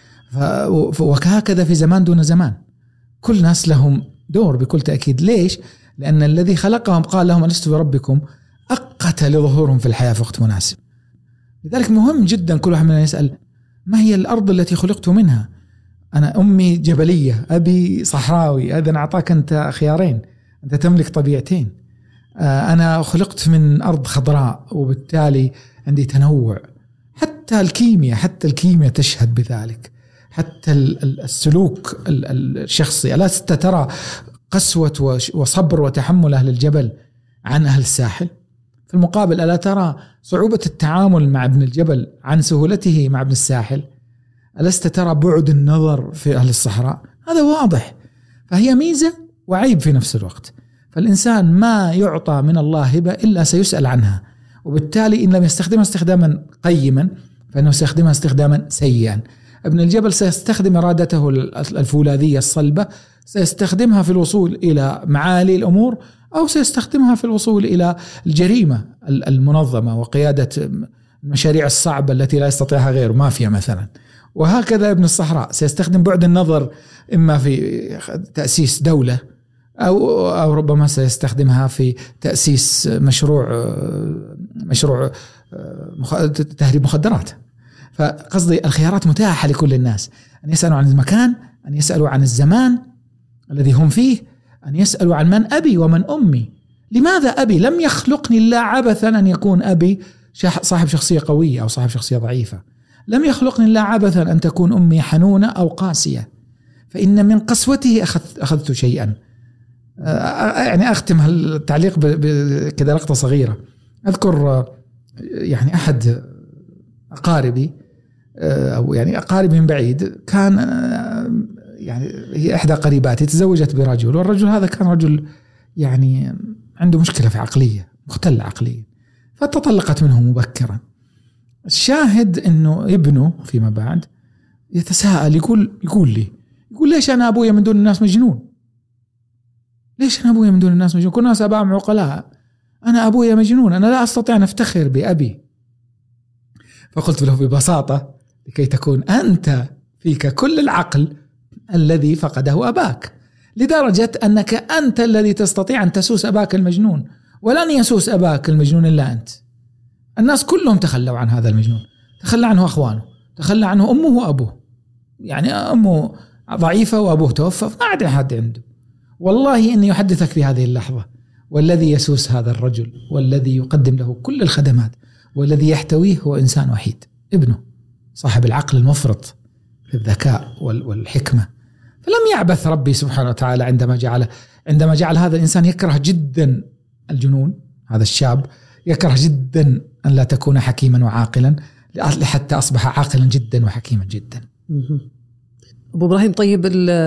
Speaker 3: وهكذا في زمان دون زمان. كل ناس لهم دور بكل تأكيد. ليش؟ لأن الذي خلقهم قال لهم ألست بربكم أقت لظهورهم في الحياة في وقت مناسب. لذلك مهم جدا كل واحد منا يسأل ما هي الأرض التي خلقت منها؟ أنا أمي جبلية، أبي صحراوي، إذن أعطاك أنت خيارين، أنت تملك طبيعتين. أنا خلقت من أرض خضراء وبالتالي عندي تنوع. حتى الكيمياء حتى الكيمياء تشهد بذلك، حتى السلوك الشخصي. ألا ترى قسوة وصبر وتحمل أهل الجبل عن أهل الساحل؟ في المقابل ألا ترى صعوبة التعامل مع ابن الجبل عن سهولته مع ابن الساحل؟ ألست ترى بعد النظر في أهل الصحراء؟ هذا واضح. فهي ميزة وعيب في نفس الوقت. فالإنسان ما يعطى من الله هبة إلا سيسأل عنها، وبالتالي إن لم يستخدمها استخداما قيما فإنه يستخدمها استخداما سيئا. ابن الجبل سيستخدم إرادته الفولاذية الصلبة، سيستخدمها في الوصول إلى معالي الأمور، أو سيستخدمها في الوصول إلى الجريمة المنظمة وقيادة المشاريع الصعبة التي لا يستطيعها غيره، مافيا مثلا. وهكذا ابن الصحراء سيستخدم بعد النظر إما في تأسيس دولة أو أو ربما سيستخدمها في تأسيس مشروع مشروع تهريب مخدرات. فقصدي الخيارات متاحة لكل الناس، أن يسألوا عن المكان، أن يسألوا عن الزمان الذي هم فيه، أن يسألوا عن من أبي ومن أمي. لماذا أبي؟ لم يخلقني الله عبثا أن يكون أبي صاحب شخصية قوية أو صاحب شخصية ضعيفة. لم يخلقني الله عبثا أن تكون أمي حنونة أو قاسية، فإن من قسوته أخذت, أخذت شيئا. يعني أختم التعليق بكذا لقطة صغيرة. أذكر يعني أحد أقاربي أو يعني أقارب من بعيد، كان يعني هي إحدى قريباتي تزوجت برجل، والرجل هذا كان رجل يعني عنده مشكلة في عقلية، مختل عقليا، فتطلقت منه مبكرا. الشاهد إنه ابنه فيما بعد يتساءل، يقول يقول لي يقول ليش أنا أبويا من دون الناس مجنون؟ ليش أنا أبويا من دون الناس مجنون؟ كل الناس أباهم عقلاء، أنا أبويا مجنون، أنا لا أستطيع أن أفتخر بأبي. فقلت له ببساطة لكي تكون أنت فيك كل العقل الذي فقده أباك، لدرجة أنك أنت الذي تستطيع أن تسوس أباك المجنون، ولن يسوس أباك المجنون إلا أنت. الناس كلهم تخلوا عن هذا المجنون، تخلى عنه أخوانه، تخلى عنه أمه وأبوه، يعني أمه ضعيفة وأبوه توفى ما عاد أحد عنده. والله إني يحدثك في هذه اللحظة والذي يسوس هذا الرجل والذي يقدم له كل الخدمات والذي يحتويه هو إنسان وحيد، ابنه صاحب العقل المفرط في الذكاء والحكمة. فلم يعبث ربي سبحانه وتعالى عندما جعل عندما جعل هذا الإنسان يكره جدا الجنون، هذا الشاب يكره جدا أن لا تكون حكيما وعاقلا حتى أصبح عاقلا جدا وحكيما جدا.
Speaker 2: أبو إبراهيم، طيب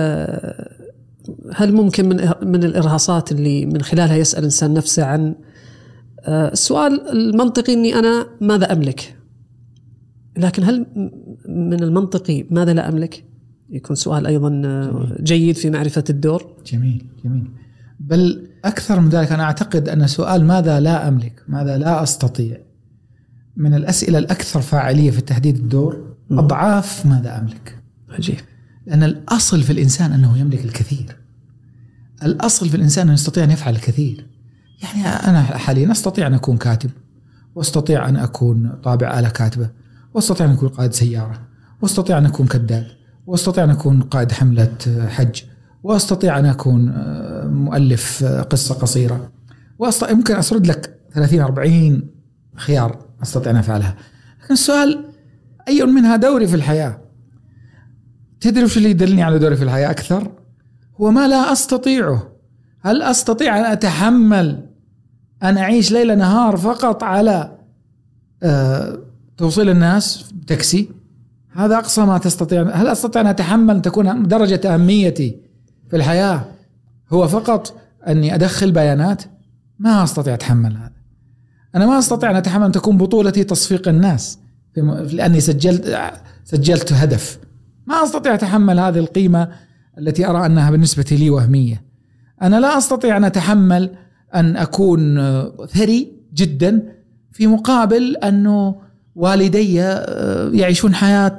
Speaker 2: هل ممكن من من الإرهاصات اللي من خلالها يسأل الإنسان نفسه عن السؤال المنطقي إني أنا ماذا أملك، لكن هل من المنطقي ماذا لا أملك يكون سؤال أيضا جميل. جيد في معرفة الدور.
Speaker 3: جميل جميل. بل أكثر من ذلك، أنا أعتقد أن سؤال ماذا لا أملك، ماذا لا أستطيع، من الأسئلة الأكثر فاعلية في تحديد الدور أضعاف ماذا أملك.
Speaker 2: عجيب.
Speaker 3: لأن الأصل في الإنسان أنه يملك الكثير، الأصل في الإنسان أنه يستطيع أن يفعل الكثير. يعني أنا حاليا أستطيع أن أكون كاتب، واستطيع أن أكون طابع آلة كاتبة، واستطيع أن أكون قائد سيارة، واستطيع أن أكون كداب، واستطيع أن أكون قائد حملة حج، واستطيع أن أكون مؤلف قصة قصيرة، وأستطيع يمكن أسرد لك ثلاثين أربعين خيار أستطيع أن أفعلها. لكن السؤال أي منها دوري في الحياة؟ تدري وش اللي يدلني على دوري في الحياة أكثر؟ هو ما لا أستطيعه. هل أستطيع أن أتحمل أن أعيش ليل نهار فقط على أه توصيل الناس تاكسي؟ هذا أقصى ما تستطيع. هل أستطيع أن أتحمل تكون درجة أهميتي في الحياة هو فقط أني أدخل بيانات؟ ما أستطيع أتحمل هذا. أنا ما أستطيع أن أتحمل أن تكون بطولتي تصفيق الناس لأني سجلت سجلت هدف. ما أستطيع أتحمل هذه القيمة التي أرى أنها بالنسبة لي وهمية. أنا لا أستطيع أن أتحمل أن أكون ثري جدا في مقابل أنه والدي يعيشون حياة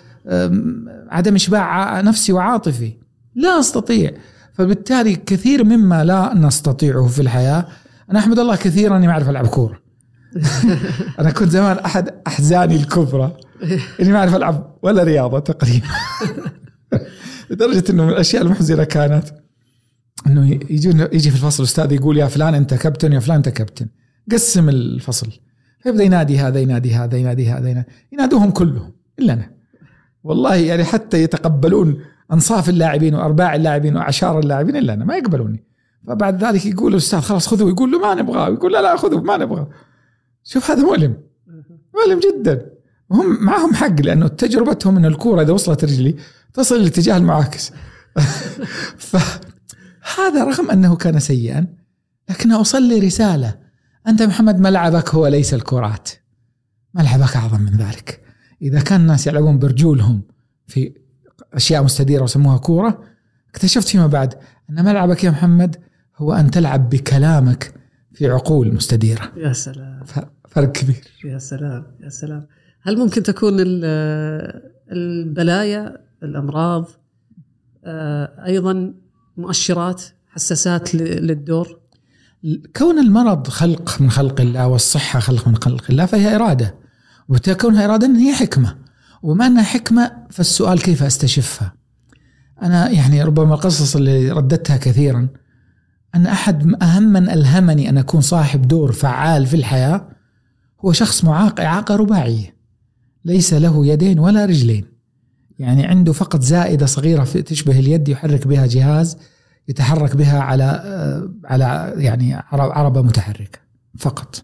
Speaker 3: عدم إشباع نفسي وعاطفي. لا أستطيع. فبالتالي كثير مما لا نستطيعه في الحياة. أنا أحمد الله كثيرا أني ما أعرف ألعب كورة. أنا كنت زمان أحد أحزاني الكبرى إني ما أعرف ألعب ولا رياضة تقريبا. لدرجة إنه من الأشياء المحزنة كانت إنه يجون يجي في الفصل أستاذ يقول يا فلان أنت كابتن، يا فلان أنت كابتن، قسم الفصل، فيبدأ ينادي هذا ينادي هذا ينادي هذا ينادي. ينادوهم كلهم إلا أنا. والله يعني حتى يتقبلون أنصاف اللاعبين وأرباع اللاعبين وعشار اللاعبين إلا أنا، ما يقبلوني. فبعد ذلك يقول الأستاذ خلاص خذوا، يقول له ما نبغى، يقول لا لا خذوا ما نبغى. شوف هذا مؤلم مؤلم جدا. هم معهم حق لأنه تجربتهم أن الكورة إذا وصلت رجلي تصل الاتجاه المعاكس. فهذا رغم أنه كان سيئا لكن أوصل لي رسالة: أنت محمد ملعبك هو ليس الكرات، ملعبك أعظم من ذلك. إذا كان الناس يلعبون برجولهم في أشياء مستديرة وسموها كورة، اكتشفت فيما بعد أن ملعبك يا محمد هو أن تلعب بكلامك في عقول مستديرة.
Speaker 2: يا سلام،
Speaker 3: فرق كبير.
Speaker 2: يا سلام يا سلام. هل ممكن تكون البلايا الأمراض أيضا مؤشرات حساسات للدور؟
Speaker 3: كون المرض خلق من خلق الله والصحة خلق من خلق الله فهي إرادة، وتكونها إرادة هي حكمة، وما أنها حكمة فالسؤال كيف أستشفها. أنا يعني ربما القصص اللي رددتها كثيرا أن أحد أهم من ألهمني أن أكون صاحب دور فعال في الحياة هو شخص معاق إعاقة رباعية، ليس له يدين ولا رجلين، يعني عنده فقط زائدة صغيرة تشبه اليد يحرك بها جهاز يتحرك بها على على يعني عربة متحركة فقط.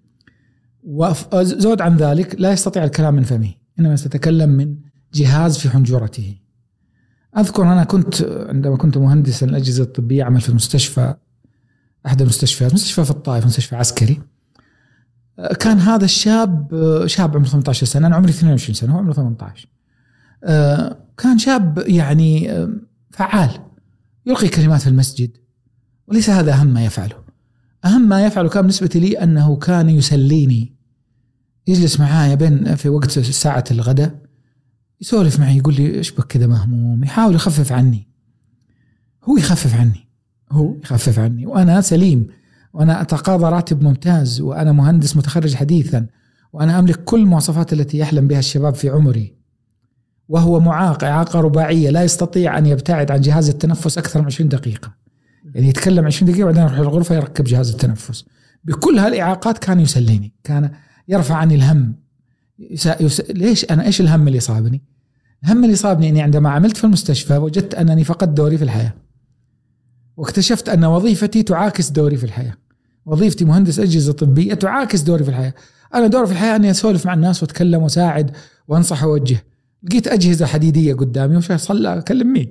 Speaker 3: وزود عن ذلك لا يستطيع الكلام من فمه، إنما يتكلم من جهاز في حنجرته. أذكر أنا كنت عندما كنت مهندسا الأجهزة الطبية أعمل في المستشفى، أحد المستشفيات، مستشفى في الطائف، مستشفى عسكري. كان هذا الشاب شاب عمره ثمانية عشر سنة، أنا عمري اثنين وعشرين سنة، هو عمره ثمانية عشر. كان شاب يعني فعال، يلقي كلمات في المسجد، وليس هذا أهم ما يفعله. أهم ما يفعله كان بالنسبة لي أنه كان يسليني، يجلس معايا بين في وقت ساعة الغداء يسولف معي، يقول لي إيش بك كذا مهموم، يحاول يخفف عني. هو يخفف عني هو يخفف عني وأنا سليم، وأنا أتقاضى راتب ممتاز، وأنا مهندس متخرج حديثا، وأنا أملك كل المواصفات التي يحلم بها الشباب في عمري وهو معاق إعاقة رباعية لا يستطيع أن يبتعد عن جهاز التنفس أكثر من عشرين دقيقة، يعني يتكلم عشرين دقيقة وبعدين يروح الغرفة يركب جهاز التنفس. بكل هالإعاقات كان يسليني، كان يرفع عني الهم. يس... يس... ليش أنا إيش الهم اللي صابني؟ الهم اللي صابني أني عندما عملت في المستشفى وجدت أنني فقدت دوري في الحياة، واكتشفت أن وظيفتي تعاكس دوري في الحياة. وظيفتي مهندس أجهزة طبية تعاكس دوري في الحياة. أنا دوري في الحياة أني أسولف مع الناس وأتكلم وأساعد وأنصح وأوجه. لقيت أجهزة حديدية قدامي وش صلى أكلم مين؟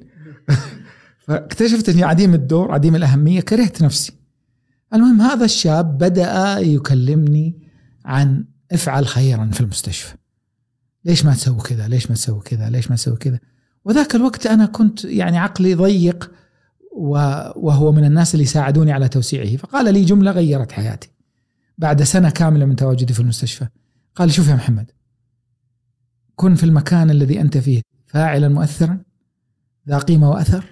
Speaker 3: فاكتشفت أني عديم الدور، عديم الأهمية، كرهت نفسي. المهم هذا الشاب بدأ يكلمني عن افعل خيرا في المستشفى، ليش ما تسوي كذا، ليش ما تسوي كذا، ليش ما تسوي كذا. وذاك الوقت أنا كنت يعني عقلي ضيق، وهو من الناس اللي ساعدوني على توسيعه. فقال لي جملة غيرت حياتي بعد سنة كاملة من تواجدي في المستشفى. قال لي شوف يا محمد، كن في المكان الذي أنت فيه فاعلا مؤثرا ذا قيمة وأثر،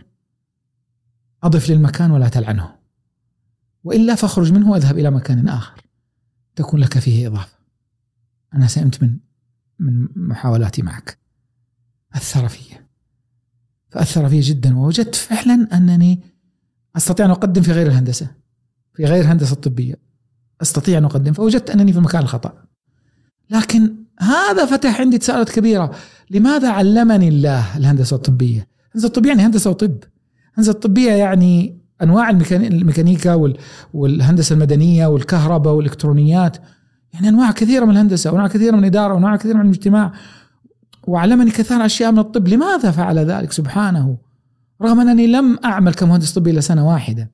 Speaker 3: أضف للمكان ولا تلعنه، وإلا فاخرج منه واذهب إلى مكان آخر تكون لك فيه إضافة. أنا سئمت من من محاولاتي معك. أثر فيه فأثر فيه جدا، ووجدت فعلا أنني أستطيع أن أقدم في غير الهندسة، في غير الهندسة الطبية أستطيع أن أقدم. فوجدت أنني في المكان الخطأ. لكن هذا فتح عندي تساؤلات كبيرة. لماذا علمني الله الهندسة الطبية؟ الهندسة الطبية يعني هندسة وطب. الهندسة الطبية يعني أنواع الميكانيكا والهندسة المدنية والكهرباء والإلكترونيات، يعني أنواع كثيرة من الهندسة وأنواع كثيرة من الإدارة وأنواع كثيرة من المجتمع. وعلمني كثير أشياء من الطب. لماذا فعل ذلك سبحانه رغم أنني لم أعمل كمهندس طبي إلا سنة واحدة؟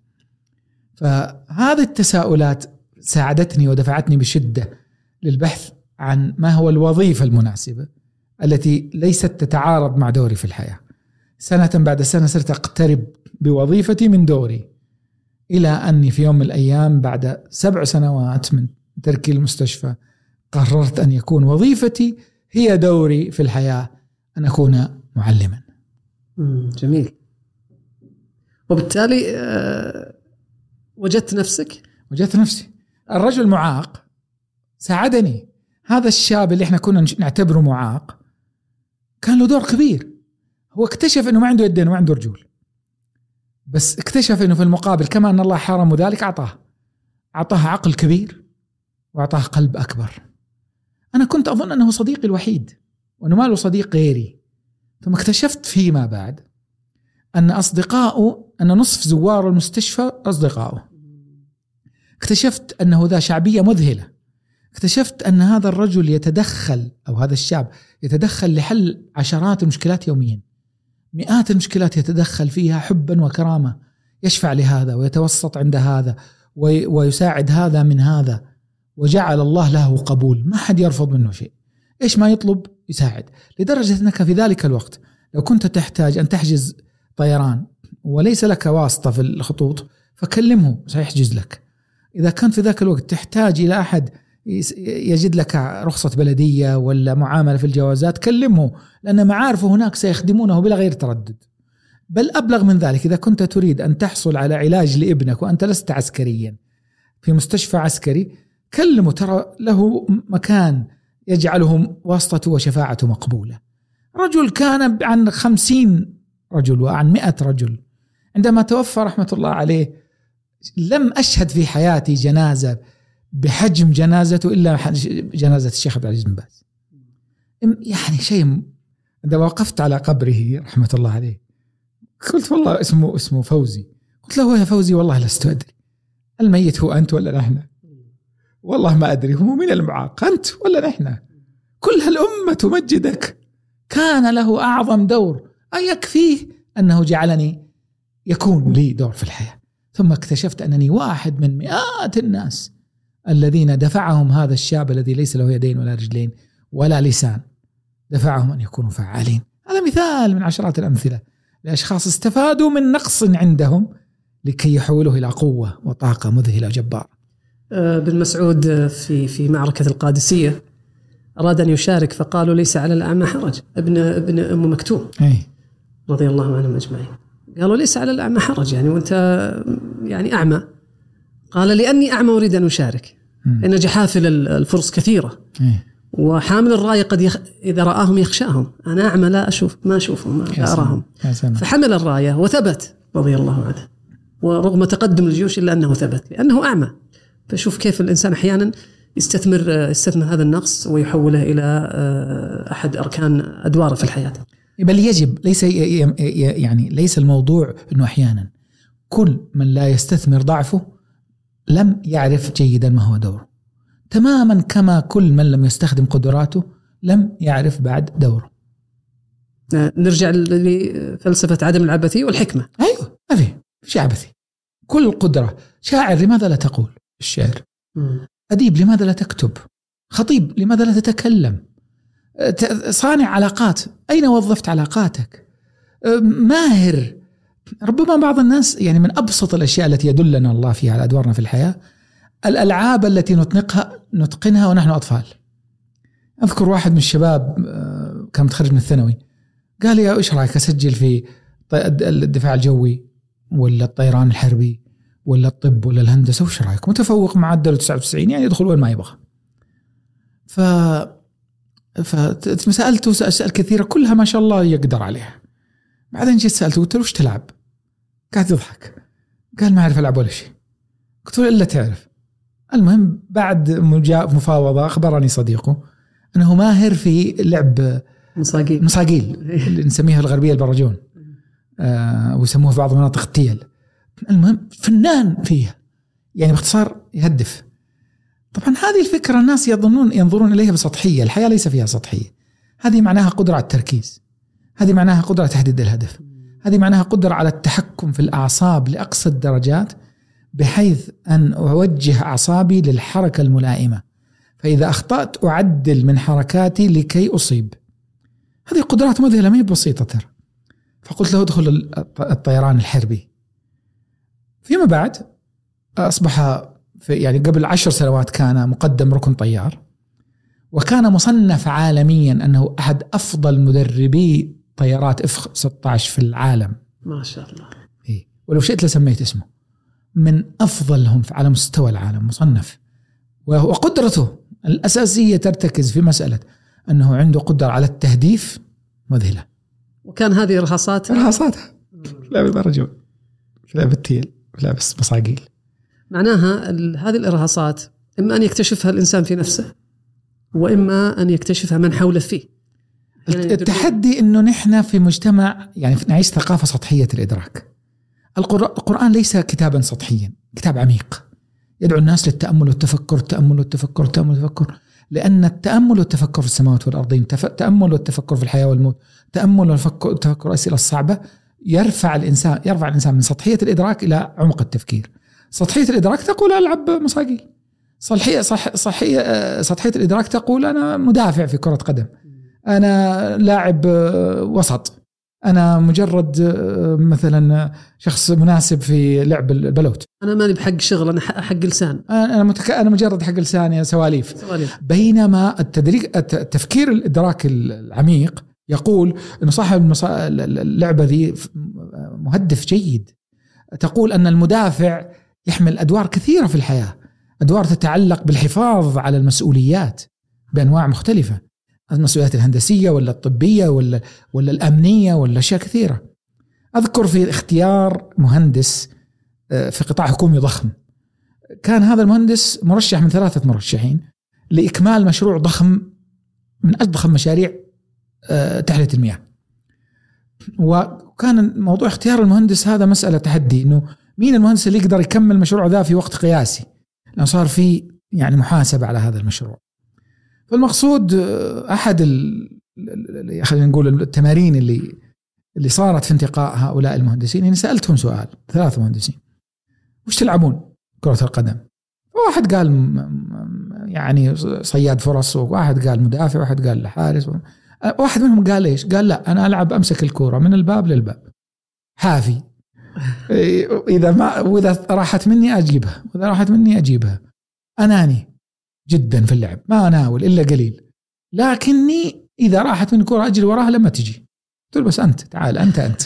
Speaker 3: فهذه التساؤلات ساعدتني ودفعتني بشدة للبحث عن ما هو الوظيفة المناسبة التي ليست تتعارض مع دوري في الحياة. سنة بعد سنة صرت أقترب بوظيفتي من دوري، إلى أني في يوم من الأيام بعد سبع سنوات من تركي المستشفى قررت أن يكون وظيفتي هي دوري في الحياة، أن أكون معلما.
Speaker 2: جميل. وبالتالي وجدت نفسك؟
Speaker 3: وجدت نفسي. الرجل المعاق ساعدني. هذا الشاب اللي احنا كنا نعتبره معاق كان له دور كبير. هو اكتشف انه ما عنده يدين وما عنده رجول، بس اكتشف انه في المقابل كما ان الله حرمه ذلك اعطاه اعطاه عقل كبير واعطاه قلب اكبر. انا كنت اظن انه صديقي الوحيد وانه ما له صديق غيري، ثم اكتشفت فيما بعد ان اصدقائه، ان نصف زوار المستشفى اصدقائه. اكتشفت انه ذا شعبية مذهلة. اكتشفت أن هذا الرجل يتدخل، أو هذا الشاب يتدخل لحل عشرات المشكلات يوميا، مئات المشكلات يتدخل فيها حبا وكرامة، يشفع لهذا ويتوسط عند هذا ويساعد هذا من هذا، وجعل الله له قبول، ما حد يرفض منه شيء، إيش ما يطلب يساعد. لدرجة أنك في ذلك الوقت لو كنت تحتاج أن تحجز طيران وليس لك واسطة في الخطوط فكلمه سيحجز لك. إذا كان في ذاك الوقت تحتاج إلى أحد يجد لك رخصة بلدية ولا معاملة في الجوازات كلمه، لأن معارفه هناك سيخدمونه بلا غير تردد. بل أبلغ من ذلك، إذا كنت تريد أن تحصل على علاج لابنك وأنت لست عسكريا في مستشفى عسكري كلمه، ترى له مكان يجعله واسطته وشفاعته مقبولة. رجل كان عن خمسين رجل وعن مئة رجل. عندما توفى رحمة الله عليه لم أشهد في حياتي جنازة بحجم جنازته إلا جنازة الشيخ عبد العزيز بن باز. يعني شيء. عندما وقفت على قبره رحمة الله عليه قلت والله اسمه اسمه فوزي، قلت له يا فوزي والله لست أدري الميت هو أنت ولا نحن، والله ما أدري هو من المعاق أنت ولا نحن، كل هالأمة تمجدك. كان له أعظم دور، أيكفيه أنه جعلني يكون لي دور في الحياة. ثم اكتشفت أنني واحد من مئات الناس الذين دفعهم هذا الشاب الذي ليس له يدين ولا رجلين ولا لسان، دفعهم أن يكونوا فعالين. هذا مثال من عشرات الأمثلة لأشخاص استفادوا من نقص عندهم لكي يحولوه إلى قوة وطاقة مذهلة جبارة.
Speaker 2: بن مسعود في في معركة القادسية أراد أن يشارك فقالوا ليس على الأعمى حرج. ابن ابن أم مكتوم رضي الله عنهم أجمعين قالوا ليس على الأعمى حرج، يعني وأنت يعني أعمى. قال لأني أعمى أريد أن أشارك، إن جحافل الفرس كثيرة وحامل الراية قد يخ... إذا رآهم يخشاهم. أنا أعمى لا أشوف ما أشوفهم لا أراهم، فحمل الراية وثبت رضي الله عنه، ورغم تقدم الجيوش إلا أنه ثبت لأنه أعمى. فشوف كيف الإنسان أحيانا يستثمر يستثمر هذا النقص ويحوله إلى أحد أركان أدواره في الحياة.
Speaker 3: بل يجب، ليس يعني ليس الموضوع أنه أحيانا كل من لا يستثمر ضعفه لم يعرف جيدا ما هو دوره، تماما كما كل من لم يستخدم قدراته لم يعرف بعد دوره.
Speaker 2: نرجع لفلسفة عدم العبثية والحكمة.
Speaker 3: أيوة، ما في شيء عبثي. كل قدرة. شاعر لماذا لا تقول الشعر؟ أديب لماذا لا تكتب؟ خطيب لماذا لا تتكلم؟ صانع علاقات أين وظفت علاقاتك؟ ماهر. ربما بعض الناس يعني من أبسط الأشياء التي يدلنا الله فيها على أدوارنا في الحياة الألعاب التي نتقنها نتقنها ونحن أطفال. أذكر واحد من الشباب كان متخرج من الثانوي قال لي إيش رأيك أسجل في الدفاع الجوي ولا الطيران الحربي ولا الطب ولا الهندسة، وش رأيك؟ متفوق معدل تسعة وتسعين، يعني يدخل وين ما يبغى. ف فسألته أسئلة كثيرة كلها ما شاء الله يقدر عليها. بعدين جيت سألته قلت له وش تلعب؟ قاعد يضحك قال ما أعرف ألعب ولا شيء. قلت له إلا تعرف. المهم بعد مفاوضة أخبرني صديقه أنه ماهر في لعب
Speaker 2: مصاقيل
Speaker 3: مصاقيل اللي نسميها الغربية البرجون، آه ويسموها في بعض مناطق التيل. المهم فنان فيها، يعني باختصار يهدف. طبعا هذه الفكرة الناس يظنون ينظرون إليها بسطحية. الحياة ليس فيها سطحية. هذه معناها قدرة على التركيز، هذه معناها قدرة على تحديد الهدف، هذه معناها قدرة على التحكم في الأعصاب لأقصى الدرجات بحيث أن أوجه أعصابي للحركة الملائمة، فإذا أخطأت أعدل من حركاتي لكي أصيب. هذه قدرات مذهلة ما هي بسيطة ترى. فقلت له ادخل الطيران الحربي. فيما بعد أصبح في يعني قبل عشر سنوات كان مقدم ركن طيار، وكان مصنف عالميا أنه أحد أفضل مدربي طيارات إف ستة عشر في العالم.
Speaker 2: ما شاء الله.
Speaker 3: إيه. ولو شئت لسميت اسمه، من أفضلهم على مستوى العالم مصنف. وقدرته الأساسية ترتكز في مسألة أنه عنده قدرة على التهديف مذهلة.
Speaker 2: وكان هذه رهاصات
Speaker 3: رهاصات لعب البرجون، لعب التيل، لعب مصاقيل.
Speaker 2: معناها هذه الإرهاصات إما أن يكتشفها الإنسان في نفسه، وإما أن يكتشفها من حوله فيه.
Speaker 3: يعني التحدي أنه نحن في مجتمع يعني نعيش ثقافة سطحية الإدراك. القرآن ليس كتابا سطحيا، كتاب عميق يدعو الناس للتأمل والتفكر التأمل والتفكر التأمل والتفكر، لأن التأمل والتفكر في السماوات والأرضين، التأمل والتفكر في الحياة والموت، التأمل والتفكر الأسئلة الصعبة يرفع الإنسان يرفع الإنسان من سطحية الإدراك إلى عمق التفكير. سطحية الإدراك تقول ألعب مصاقيل، صحية صح صحية سطحية الإدراك تقول أنا مدافع في كرة قدم، أنا لاعب وسط، أنا مجرد مثلا شخص مناسب في لعب البلوت،
Speaker 2: أنا ماني بحق شغل، أنا حق لسان،
Speaker 3: أنا متك... أنا مجرد حق لسان يا سواليف.
Speaker 2: سواليف.
Speaker 3: بينما التدريج التفكير الإدراك العميق يقول إنه صاحب المصا... اللعبة ذي مهدف جيد، تقول أن المدافع يحمل أدوار كثيرة في الحياة، أدوار تتعلق بالحفاظ على المسؤوليات بأنواع مختلفة، المسؤوليات الهندسية ولا الطبية ولا ولا الأمنية ولا أشياء كثيرة. أذكر في اختيار مهندس في قطاع حكومي ضخم، كان هذا المهندس مرشح من ثلاثة مرشحين لإكمال مشروع ضخم من أضخم مشاريع تحلية المياه، وكان موضوع اختيار المهندس هذا مسألة تحدي، إنه مين المهندس اللي يقدر يكمل المشروع ذا في وقت قياسي، لأن صار في يعني محاسبة على هذا المشروع. فالمقصود أحد ال... خلينا نقول التمارين اللي اللي صارت في انتقاء هؤلاء المهندسين، يعني سألتهم سؤال، ثلاثة مهندسين، وش تلعبون كرة القدم؟ واحد قال يعني صياد فرص، وواحد قال مدافع، واحد قال حارس، واحد منهم قال إيش؟ قال لا أنا ألعب أمسك الكرة من الباب للباب حافي، إذا ما وإذا راحت مني أجيبها، وإذا راحت مني أجيبها. أناني جدا في اللعب، ما أناول إلا قليل، لكني إذا راحت من كرة أجري وراها لما تجي. قلت بس أنت تعال أنت أنت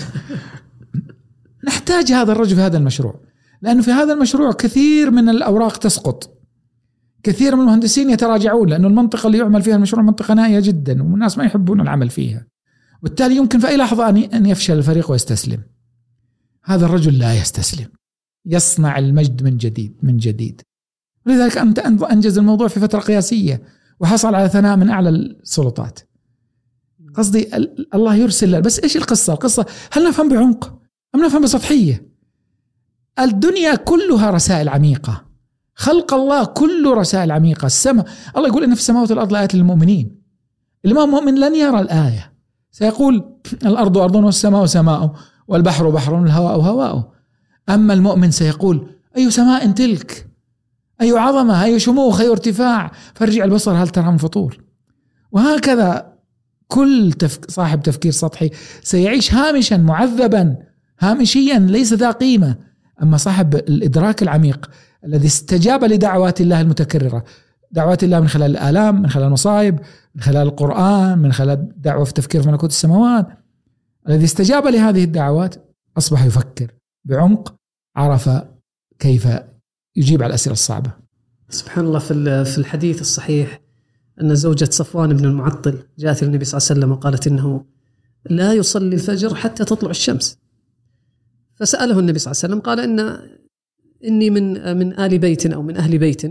Speaker 3: نحتاج هذا الرجل في هذا المشروع، لأنه في هذا المشروع كثير من الأوراق تسقط. كثير من المهندسين يتراجعون لأنه المنطقة اللي يعمل فيها المشروع منطقة نائية جدا والناس ما يحبون العمل فيها، وبالتالي يمكن في أي لحظة أن يفشل الفريق ويستسلم. هذا الرجل لا يستسلم، يصنع المجد من جديد من جديد. ولذلك أنت أنجز الموضوع في فترة قياسية وحصل على ثناء من أعلى السلطات. قصدي الله يرسل. بس إيش القصة؟ القصة هل نفهم بعمق أم نفهم بسطحية؟ الدنيا كلها رسائل عميقة، خلق الله كله رسائل عميقة. السماء، الله يقول إن في السماوات والأرض لآيات للمؤمنين. اللي ما هو مؤمن لن يرى الآية. سيقول الأرض أرض والسماء سماء والبحر بحر والهواء هواء. أما المؤمن سيقول أي سماء تلك، أي عظمة، أي شموخ، أي ارتفاع، فارجع البصر هل ترى من فطور. وهكذا كل تفك... صاحب تفكير سطحي سيعيش هامشا معذبا هامشيا ليس ذا قيمة. أما صاحب الإدراك العميق الذي استجاب لدعوات الله المتكررة، دعوات الله من خلال الآلام، من خلال المصائب، من خلال القرآن، من خلال دعوة في تفكير في ملكوت السماوات، الذي استجاب لهذه الدعوات أصبح يفكر بعمق، عرف كيف يجيب على الأسئلة الصعبة.
Speaker 2: سبحان الله. في في الحديث الصحيح أن زوجة صفوان بن المعطل جاءت للنبي صلى الله عليه وسلم وقالت إنه لا يصلي الفجر حتى تطلع الشمس. فسأله النبي صلى الله عليه وسلم قال إن إني من من آل بيت أو من أهل بيت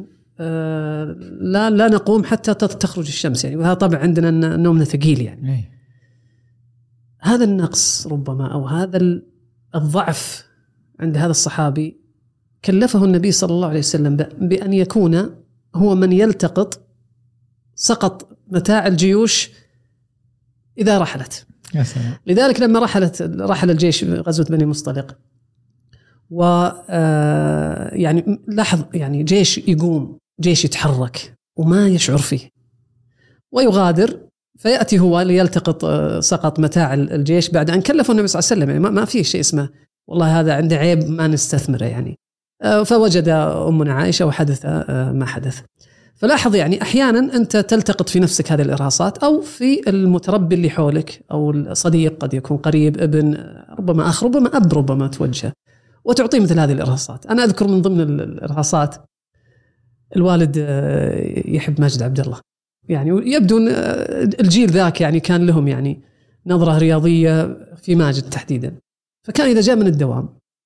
Speaker 2: لا لا نقوم حتى تخرج الشمس يعني، وهذا طبعا عندنا نومنا ثقيل يعني. أي. هذا النقص ربما أو هذا الضعف عند هذا الصحابي كلفه النبي صلى الله عليه وسلم بأن يكون هو من يلتقط سقط متاع الجيوش إذا رحلت.
Speaker 3: يا سلام.
Speaker 2: لذلك لما رحلت رحل الجيش غزوة بني مصطلق، و يعني لاحظ يعني جيش يقوم، جيش يتحرك وما يشعر فيه ويغادر، فيأتي هو ليلتقط سقط متاع الجيش بعد أن كلفه النبي صلى الله عليه وسلم. يعني ما في شيء اسمه والله هذا عنده عيب ما نستثمره يعني. فوجد أمنا عائشة وحدث ما حدث. فلاحظ يعني أحيانا أنت تلتقط في نفسك هذه الإرهاصات أو في المتربي اللي حولك أو الصديق، قد يكون قريب، ابن، ربما أخ، ربما أب، ربما توجه وتعطيه مثل هذه الإرهاصات. أنا أذكر من ضمن الإرهاصات الوالد يحب ماجد عبد الله يعني، يبدو أن الجيل ذاك يعني كان لهم يعني نظرة رياضية في ماجد تحديدا. فكان إذا جاء من الدوام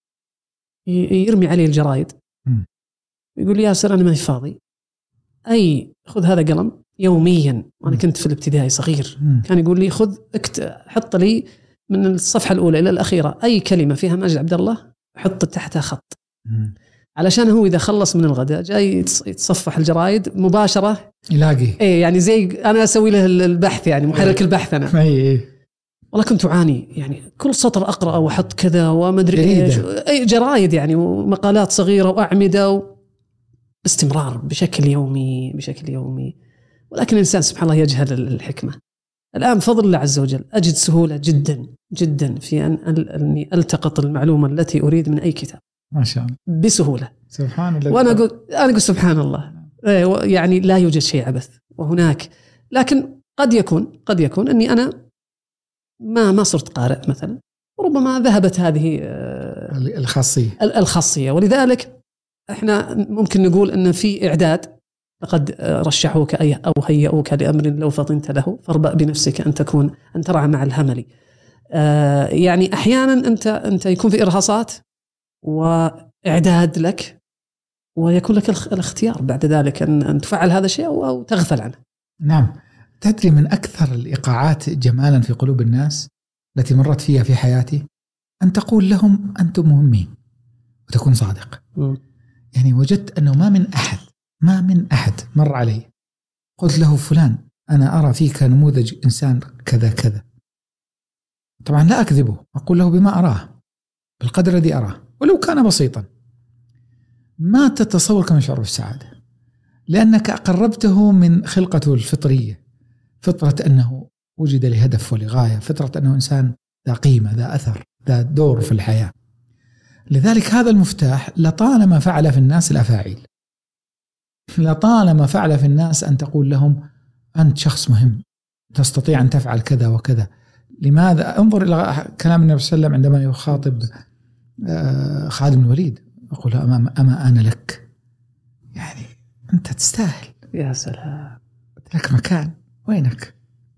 Speaker 2: يرمي عليه الجرايد يقول لي ياسر أنا ما فاضي، أي خذ هذا قلم يوميا. وأنا كنت في الابتدائي صغير، كان يقول لي خذ اكت حط لي من الصفحة الأولى إلى الأخيرة أي كلمة فيها ماجد عبد الله حط تحتها خط، علشان هو إذا خلص من الغداء جاي يتصفح الجرايد مباشرة يلاقي إيه يعني زي أنا أسوي له البحث يعني محرك البحث أنا.
Speaker 3: إيه
Speaker 2: والله كنت أعاني يعني، كل سطر أقرأ وأحط كذا وما أدري إيش، أي جرايد يعني ومقالات صغيرة وأعمدة و... باستمرار بشكل يومي بشكل يومي. ولكن الإنسان سبحان الله يجهل الحكمة. الآن بفضل الله عز وجل أجد سهولة جدا جدا في أن أني ألتقط المعلومة التي أريد من أي كتاب
Speaker 3: ما شاء الله
Speaker 2: بسهولة.
Speaker 3: سبحان الله.
Speaker 2: وأنا أقول أنا أقول سبحان الله يعني لا يوجد شيء عبث وهناك. لكن قد يكون قد يكون أني أنا ما ما صرت قارئ مثلا، وربما ذهبت هذه
Speaker 3: الخاصية
Speaker 2: الخاصية. ولذلك احنا ممكن نقول ان في اعداد، لقد رشحوك اي او هيئوك لامر لو فطنت له فاربأ بنفسك ان تكون ان ترعى مع الهمل. آه يعني احيانا انت انت يكون في ارهاصات واعداد لك، ويكون لك الاختيار بعد ذلك ان ان تفعل هذا الشيء او, أو تغفل عنه.
Speaker 3: نعم. تدري من اكثر الايقاعات جمالا في قلوب الناس التي مرت فيها في حياتي ان تقول لهم انتم مهمين وتكون صادق. م. يعني وجدت أنه ما من أحد ما من أحد مر علي قلت له فلان أنا أرى فيك نموذج إنسان كذا كذا، طبعا لا أكذبه، أقول له بما أراه بالقدر الذي أراه ولو كان بسيطا. ما تتصور كم يشعر بالسعادة، لأنك قربته من خلقته الفطرية، فطرة أنه وجد لهدف ولغاية، فطرة أنه إنسان ذا قيمة ذا أثر ذا دور في الحياة. لذلك هذا المفتاح لطالما فعل في الناس الأفاعيل، لطالما فعل في الناس أن تقول لهم أنت شخص مهم تستطيع أن تفعل كذا وكذا. لماذا؟ انظر إلى كلام النبي صلى الله عليه وسلم عندما يخاطب خالد بن الوليد، أقول أما, أما أنا لك، يعني أنت تستاهل.
Speaker 2: يا سلام.
Speaker 3: لك مكان، وينك؟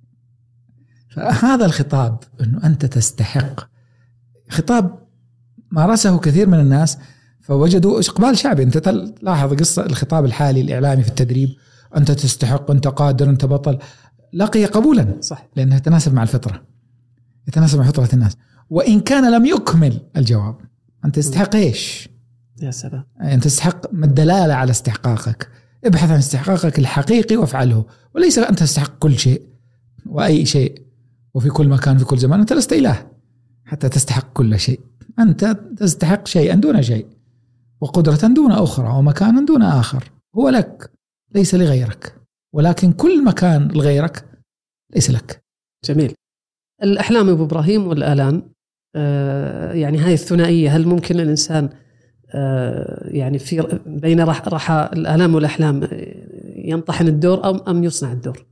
Speaker 3: فهذا الخطاب أنه أنت تستحق، خطاب مارسه كثير من الناس فوجدوا إقبال شعبي. أنت تلاحظ قصة الخطاب الحالي الإعلامي في التدريب، أنت تستحق، أنت قادر، أنت بطل، لقي قبولا.
Speaker 2: صح.
Speaker 3: لأنه يتناسب مع الفطرة، يتناسب مع فطرة الناس، وإن كان لم يكمل الجواب. أنت تستحق إيش؟
Speaker 2: يا سلام.
Speaker 3: أنت تستحق ما الدلالة على استحقاقك؟ ابحث عن استحقاقك الحقيقي وافعله، وليس أنت تستحق كل شيء وأي شيء وفي كل مكان في كل زمان. أنت لست إله حتى تستحق كل شيء، أنت تستحق شيئا دون شيء، وقدرة دون أخرى، ومكانا دون آخر. هو لك ليس لغيرك، ولكن كل مكان لغيرك ليس لك.
Speaker 2: جميل. الأحلام أبو إبراهيم والآلام، آه يعني هاي الثنائية، هل ممكن الإنسان آه يعني في بين رح رحى الآلام والأحلام ينطحن الدور أو أم يصنع الدور؟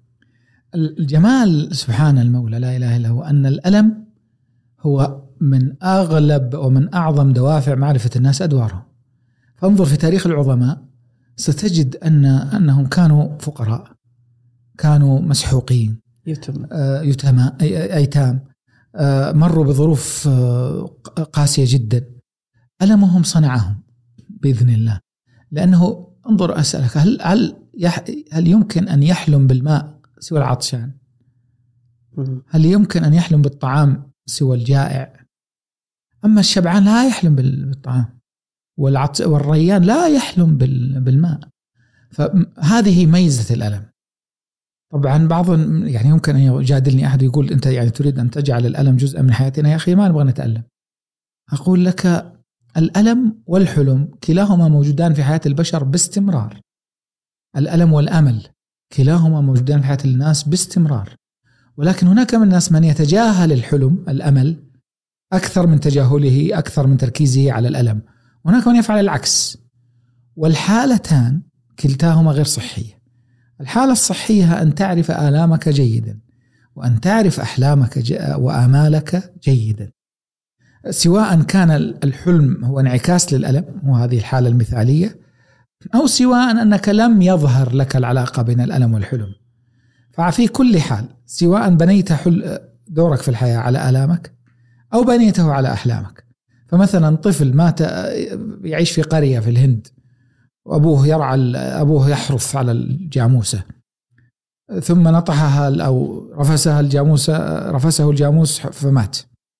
Speaker 3: الجمال سبحان المولى لا إله إلا هو أن الألم هو من أغلب ومن أعظم دوافع معرفة الناس أدوارهم. فانظر في تاريخ العظماء ستجد أن أنهم كانوا فقراء، كانوا مسحوقين،
Speaker 2: يتم
Speaker 3: يتامى أيتام، مروا بظروف قاسية جدا. ألمهم صنعهم بإذن الله. لأنه انظر أسألك، هل هل هل يمكن أن يحلم بالماء سوى العطشان؟ هل يمكن أن يحلم بالطعام سوى الجائع؟ أما الشبعان لا يحلم بالطعام، والعطش والريان لا يحلم بالماء. فهذه ميزة الألم. طبعا بعض يعني يمكن أن يجادلني أحد يقول أنت يعني تريد أن تجعل الألم جزءا من حياتنا. يا أخي ما نبغى نتألم. أقول لك الألم والحلم كلاهما موجودان في حياة البشر باستمرار. الألم والأمل كلاهما موجودان في حياة الناس باستمرار، ولكن هناك من الناس من يتجاهل الحلم الأمل أكثر من تجاهله، أكثر من تركيزه على الألم. هناك من يفعل العكس، والحالتان كلتاهما غير صحية. الحالة الصحية أن تعرف آلامك جيدا، وأن تعرف أحلامك وآمالك جيدا، سواء كان الحلم هو انعكاس للألم وهذه الحالة المثالية، أو سواء أنك لم يظهر لك العلاقة بين الألم والحلم. ففي كل حال سواء بنيت دورك في الحياة على آلامك أو بنيته على أحلامك. فمثلا طفل مات يعيش في قرية في الهند، وأبوه يرعى أبوه يحرث على الجاموسة، ثم نطحها أو رفسها الجاموسة رفسه الجاموس فمات.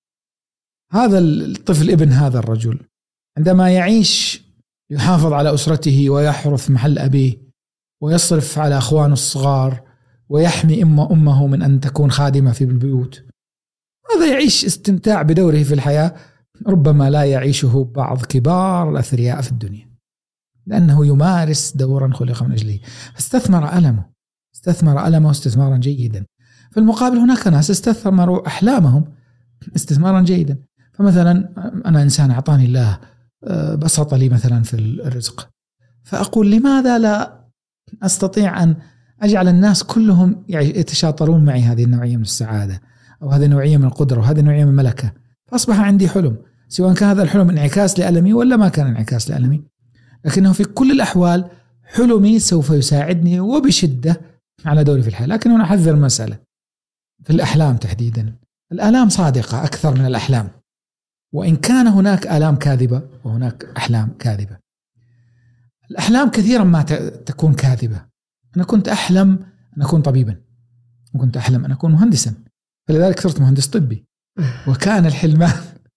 Speaker 3: هذا الطفل ابن هذا الرجل عندما يعيش يحافظ على أسرته ويحرث محل أبيه ويصرف على أخوانه الصغار ويحمي أمه أمه من أن تكون خادمة في البيوت. هذا يعيش استمتاع بدوره في الحياة ربما لا يعيشه بعض كبار الأثرياء في الدنيا، لأنه يمارس دورا خلق من أجله. فاستثمر ألمه استثمر ألمه استثمارا جيدا. في المقابل هناك ناس استثمروا أحلامهم استثمارا جيدا. فمثلا أنا إنسان أعطاني الله بسط لي مثلا في الرزق، فأقول لماذا لا أستطيع أن أجعل الناس كلهم يتشاطرون معي هذه النوعية من السعادة أو هذه النوعية من القدرة وهذه النوعية من الملكة. فأصبح عندي حلم، سواء كان هذا الحلم انعكاس لألمي ولا ما كان انعكاس لألمي، لكنه في كل الأحوال حلمي سوف يساعدني وبشدة على دوري في الحياة. لكن أنا أحذر مسألة في الأحلام تحديدا، الآلام صادقة أكثر من الأحلام، وإن كان هناك آلام كاذبة وهناك أحلام كاذبة. الأحلام كثيرا ما تكون كاذبة. أنا كنت أحلم أن أكون طبيبا، وكنت أحلم أن أكون مهندسا، فلذلك صرت مهندس طبي، وكان الحلمان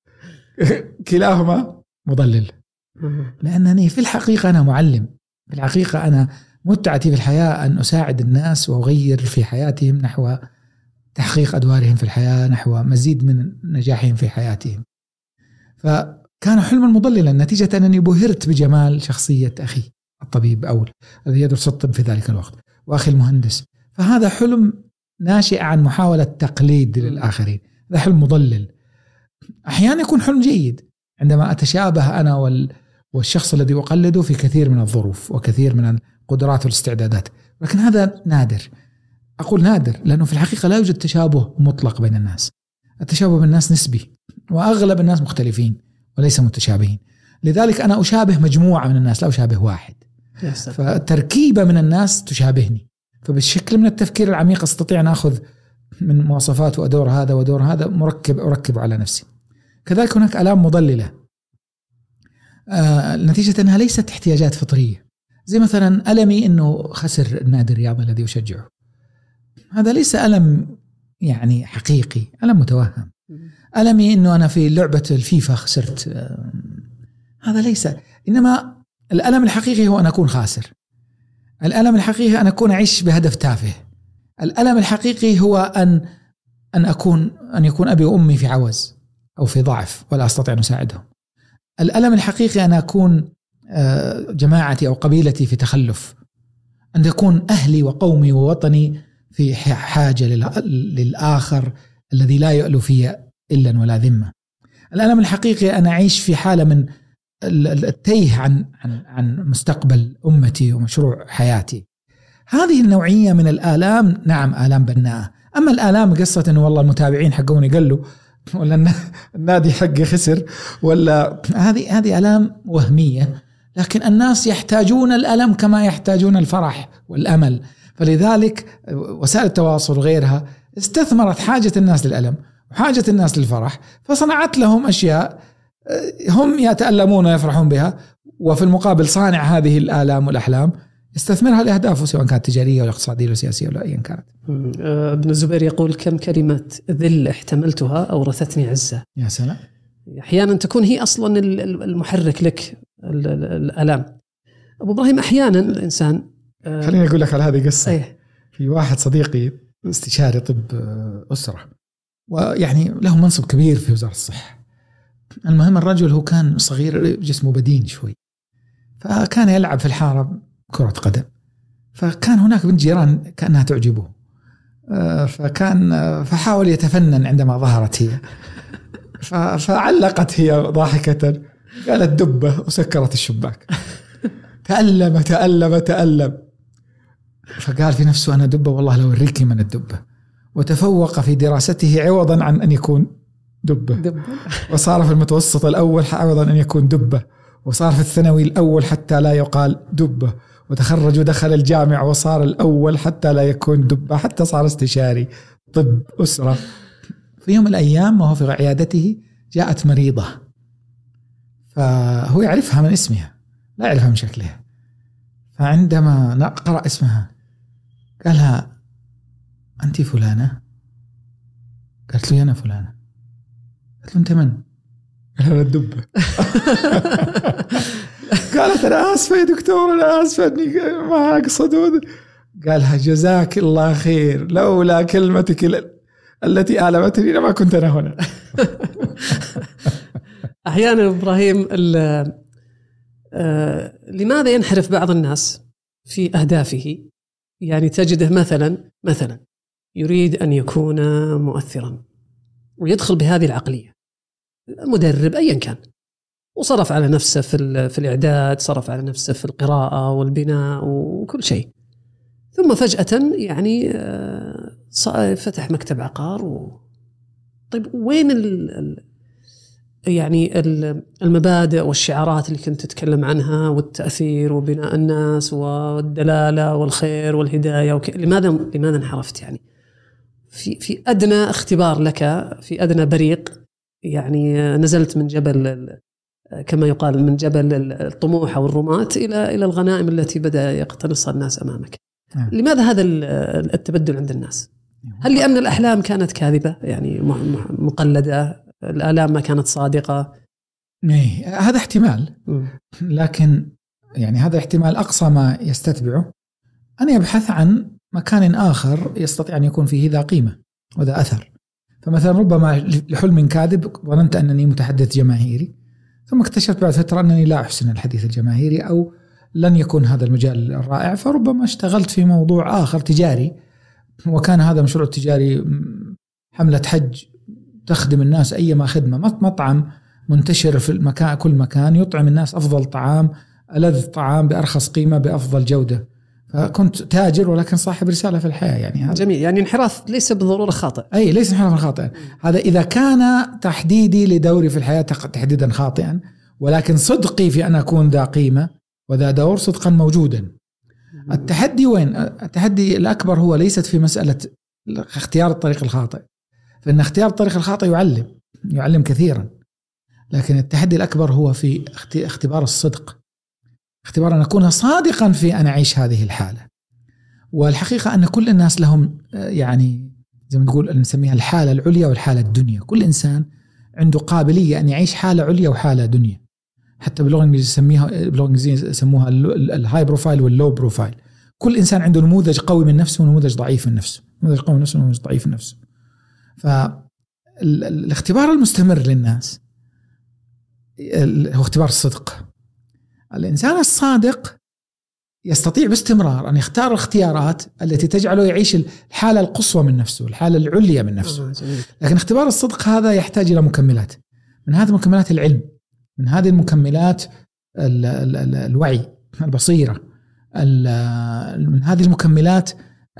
Speaker 3: كلاهما مضلل. لأنني في الحقيقة أنا معلم، في الحقيقة أنا متعتي في الحياة أن أساعد الناس وأغير في حياتهم نحو تحقيق أدوارهم في الحياة، نحو مزيد من نجاحهم في حياتهم. فكان حلما مضللا نتيجة أنني بهرت بجمال شخصية أخي الطبيب أو الذي يدرس الطب في ذلك الوقت، وأخي المهندس. فهذا حلم ناشئ عن محاولة تقليد للآخرين، هذا حلم مضلل. أحيانا يكون حلم جيد عندما أتشابه أنا وال والشخص الذي أقلده في كثير من الظروف وكثير من القدرات والاستعدادات، لكن هذا نادر. أقول نادر لأنه في الحقيقة لا يوجد تشابه مطلق بين الناس. التشابه بين الناس نسبي، وأغلب الناس مختلفين وليس متشابهين. لذلك أنا أشابه مجموعة من الناس لا أشابه واحد. فتركيبة من الناس تشابهني، فبالشكل من التفكير العميق استطيع أن أخذ من مواصفات وأدور هذا ودور هذا مركب أركب على نفسي. كذلك هناك آلام مضللة آه نتيجة أنها ليست احتياجات فطرية، زي مثلا ألمي أنه خسر النادي الرياضي الذي يشجعه، هذا ليس ألم يعني حقيقي، ألم متوهم. ألمي أنه أنا في لعبة الفيفا خسرت، آه هذا ليس، إنما الألم الحقيقي هو أن أكون خاسر. الألم الحقيقي أن أكون أعيش بهدف تافه. الألم الحقيقي هو أن أن أكون أن يكون أبي وأمي في عوز أو في ضعف ولا أستطيع أن أساعدهم. الألم الحقيقي أن أكون جماعتي أو قبيلتي في تخلف، أن يكون أهلي وقومي ووطني في حاجة للآخر الذي لا يؤلو في إلا ولا ذمة. الألم الحقيقي أن أعيش في حالة من التيه عن عن عن مستقبل أمتي ومشروع حياتي. هذه النوعية من الآلام نعم آلام بناءة. أما الآلام قصة إنه والله المتابعين حقوني قالوا ولا النادي حقي خسر ولا هذه هذه آلام وهمية، لكن الناس يحتاجون الألم كما يحتاجون الفرح والأمل. فلذلك وسائل التواصل وغيرها استثمرت حاجة الناس للألم وحاجة الناس للفرح، فصنعت لهم أشياء هم يتألمون ويفرحون بها، وفي المقابل صانع هذه الآلام والأحلام يستثمرها لأهدافه سواء كانت تجارية ولا اقتصادية ولا سياسية ولا أيا كانت.
Speaker 2: ابن الزبير يقول: كم كلمة ذل احتملتها أورثتني عزة.
Speaker 3: يا سلام.
Speaker 2: أحيانا تكون هي أصلا المحرك لك الألام. أبو إبراهيم أحيانا الإنسان
Speaker 3: خليني أقول لك على هذه قصة.
Speaker 2: أيه.
Speaker 3: في واحد صديقي استشاري طب أسرة ويعني له منصب كبير في وزارة الصحة. المهم الرجل هو كان صغير جسمه بدين شوي، فكان يلعب في الحارة كرة قدم، فكان هناك بنت جيران كأنها تعجبه، فكان فحاول يتفنن عندما ظهرت هي، فعلقت هي ضاحكة قالت دبة وسكرت الشباك. تألم تألم تألم، فقال في نفسه أنا دبة والله لو أوريكي من الدبة، وتفوق في دراسته عوضا عن أن يكون دبة, دبة. وصار في المتوسط الأول عوضا أن يكون دبة، وصار في الثانوي الأول حتى لا يقال دبة، وتخرج ودخل الجامعة وصار الأول حتى لا يكون دبة، حتى صار استشاري طب أسرة. في يوم من الأيام وهو في عيادته جاءت مريضة، فهو يعرفها من اسمها لا يعرفها من شكلها، فعندما قرأ اسمها قالها أنت فلانة؟ قالت له أنا فلانة. قالت له أنت من؟ قال أنا الدبة. قالت أنا آسفة يا دكتور، أنا آسفة أني ما أقصد. قالها جزاك الله خير، لولا كلمتك التي آلمتني لما كنت أنا هنا.
Speaker 2: أحيانا إبراهيم آه لماذا ينحرف بعض الناس في أهدافه؟ يعني تجده مثلا مثلا يريد أن يكون مؤثرا ويدخل بهذه العقلية، مدرب أيا كان، وصرف على نفسه في في الإعداد، صرف على نفسه في القراءة والبناء وكل شيء، ثم فجأة يعني فتح مكتب عقار و... طيب وين ال... يعني المبادئ والشعارات اللي كنت تتكلم عنها والتأثير وبناء الناس والدلالة والخير والهداية وك... لماذا لماذا انحرفت؟ يعني في في أدنى اختبار لك، في أدنى بريق، يعني نزلت من جبل كما يقال من جبل الطموح أو الرماة إلى إلى الغنائم التي بدأ يقتنصها الناس أمامك. نعم. لماذا هذا التبدل عند الناس؟ هل لأن الأحلام كانت كاذبة يعني مقلدة، الآلام ما كانت صادقة؟
Speaker 3: إيه هذا احتمال، لكن يعني هذا احتمال أقصى ما يستتبعه أن يبحث عن مكان آخر يستطيع أن يكون فيه ذا قيمة وذا أثر. فمثلا ربما لحلم كاذب ظننت أنني متحدث جماهيري، ثم اكتشفت بعد فترة أنني لا أحسن الحديث الجماهيري أو لن يكون هذا المجال الرائع، فربما اشتغلت في موضوع آخر تجاري، وكان هذا مشروع تجاري حملة حج تخدم الناس أيما خدمة، مطعم منتشر في المكان، كل مكان يطعم الناس أفضل طعام، ألذ طعام بأرخص قيمة بأفضل جودة. فكنت تاجر ولكن صاحب رسالة في الحياة. يعني هذا
Speaker 2: جميل، يعني انحراف ليس بالضرورة خاطئ.
Speaker 3: أي ليس انحراف خاطئ، هذا إذا كان تحديدي لدوري في الحياة تحديدا خاطئا، ولكن صدقي في أن أكون ذا قيمة وذا دور صدقا موجودا. التحدي وين؟ التحدي الأكبر هو ليست في مسألة اختيار الطريق الخاطئ، فإن اختيار الطريق الخاطئ يعلم يعلم كثيرا، لكن التحدي الأكبر هو في اختبار الصدق، اختبار أن أكون صادقا في أن أعيش هذه الحالة. والحقيقة أن كل الناس لهم يعني زي ما نقول نسميها الحالة العليا والحالة الدنيا. كل إنسان عنده قابلية أن يعيش حالة عليا وحالة دنيا. حتى باللغة الإنجليزية يسميها باللغة الإنجليزية يسموها الهاي بروفايل واللو بروفايل. كل إنسان عنده نموذج قوي من نفسه ونموذج ضعيف من نفسه، نموذج قوي من نفسه ونموذج ضعيف من نفسه. فالاختبار المستمر للناس هو اختبار الصدق. الإنسان الصادق يستطيع باستمرار أن يختار الاختيارات التي تجعله يعيش الحالة القصوى من نفسه، الحالة العليا من نفسه. لكن اختبار الصدق هذا يحتاج إلى مكملات، من هذه المكملات العلم، من هذه المكملات ال ال ال الوعي، البصيرة، من هذه المكملات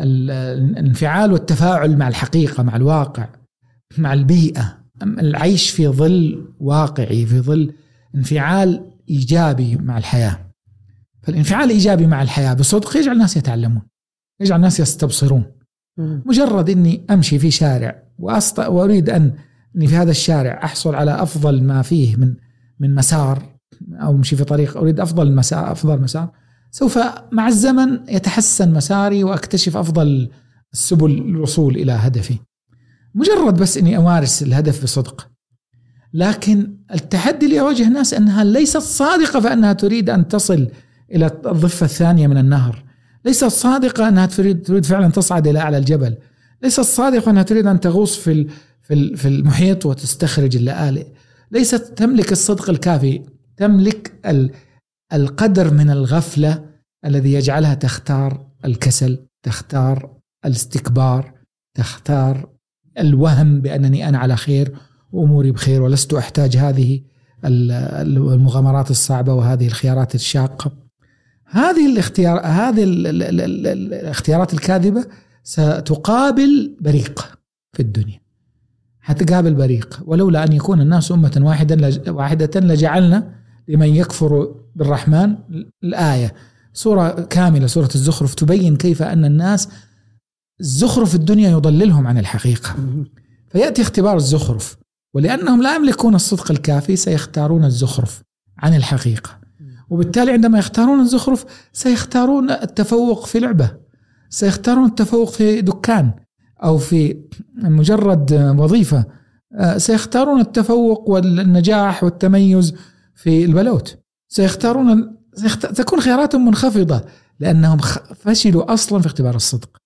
Speaker 3: الانفعال والتفاعل مع الحقيقة، مع الواقع، مع البيئة، العيش في ظل واقعي، في ظل انفعال إيجابي مع الحياة. فالانفعال الإيجابي مع الحياة بصدق يجعل الناس يتعلمون، يجعل الناس يستبصرون. مجرد أني أمشي في شارع وأست... وأريد أن أني في هذا الشارع أحصل على أفضل ما فيه من من مسار، أو أمشي في طريق أريد أفضل مسار أفضل مسار، سوف مع الزمن يتحسن مساري وأكتشف أفضل السبل للوصول إلى هدفي، مجرد بس أني أمارس الهدف بصدق. لكن التحدي اللي يواجه الناس أنها ليست صادقة، فأنها تريد أن تصل إلى الضفة الثانية من النهر، ليست صادقة أنها تريد تريد فعلا تصعد إلى أعلى الجبل، ليست صادقة أنها تريد أن تغوص في في في المحيط وتستخرج اللآلئ، ليست تملك الصدق الكافي، تملك القدر من الغفلة الذي يجعلها تختار الكسل، تختار الاستكبار، تختار الوهم بأنني أنا على خير وأموري بخير ولست أحتاج هذه المغامرات الصعبة وهذه الخيارات الشاقة. هذه الاختيار هذه الاختيارات الكاذبة ستقابل بريق في الدنيا، حتقابل بريق. ولولا أن يكون الناس أمة واحدة واحدة لجعلنا لمن يكفر بالرحمن الآية، سورة كاملة، سورة الزخرف، تبين كيف أن الناس الزخرف الدنيا يضللهم عن الحقيقة. فيأتي اختبار الزخرف، ولأنهم لا يملكون الصدق الكافي سيختارون الزخرف عن الحقيقة، وبالتالي عندما يختارون الزخرف سيختارون التفوق في لعبة، سيختارون التفوق في دكان أو في مجرد وظيفة، سيختارون التفوق والنجاح والتميز في البلوت، سيختارون سيخت... تكون خياراتهم منخفضة لأنهم فشلوا أصلا في اختبار الصدق.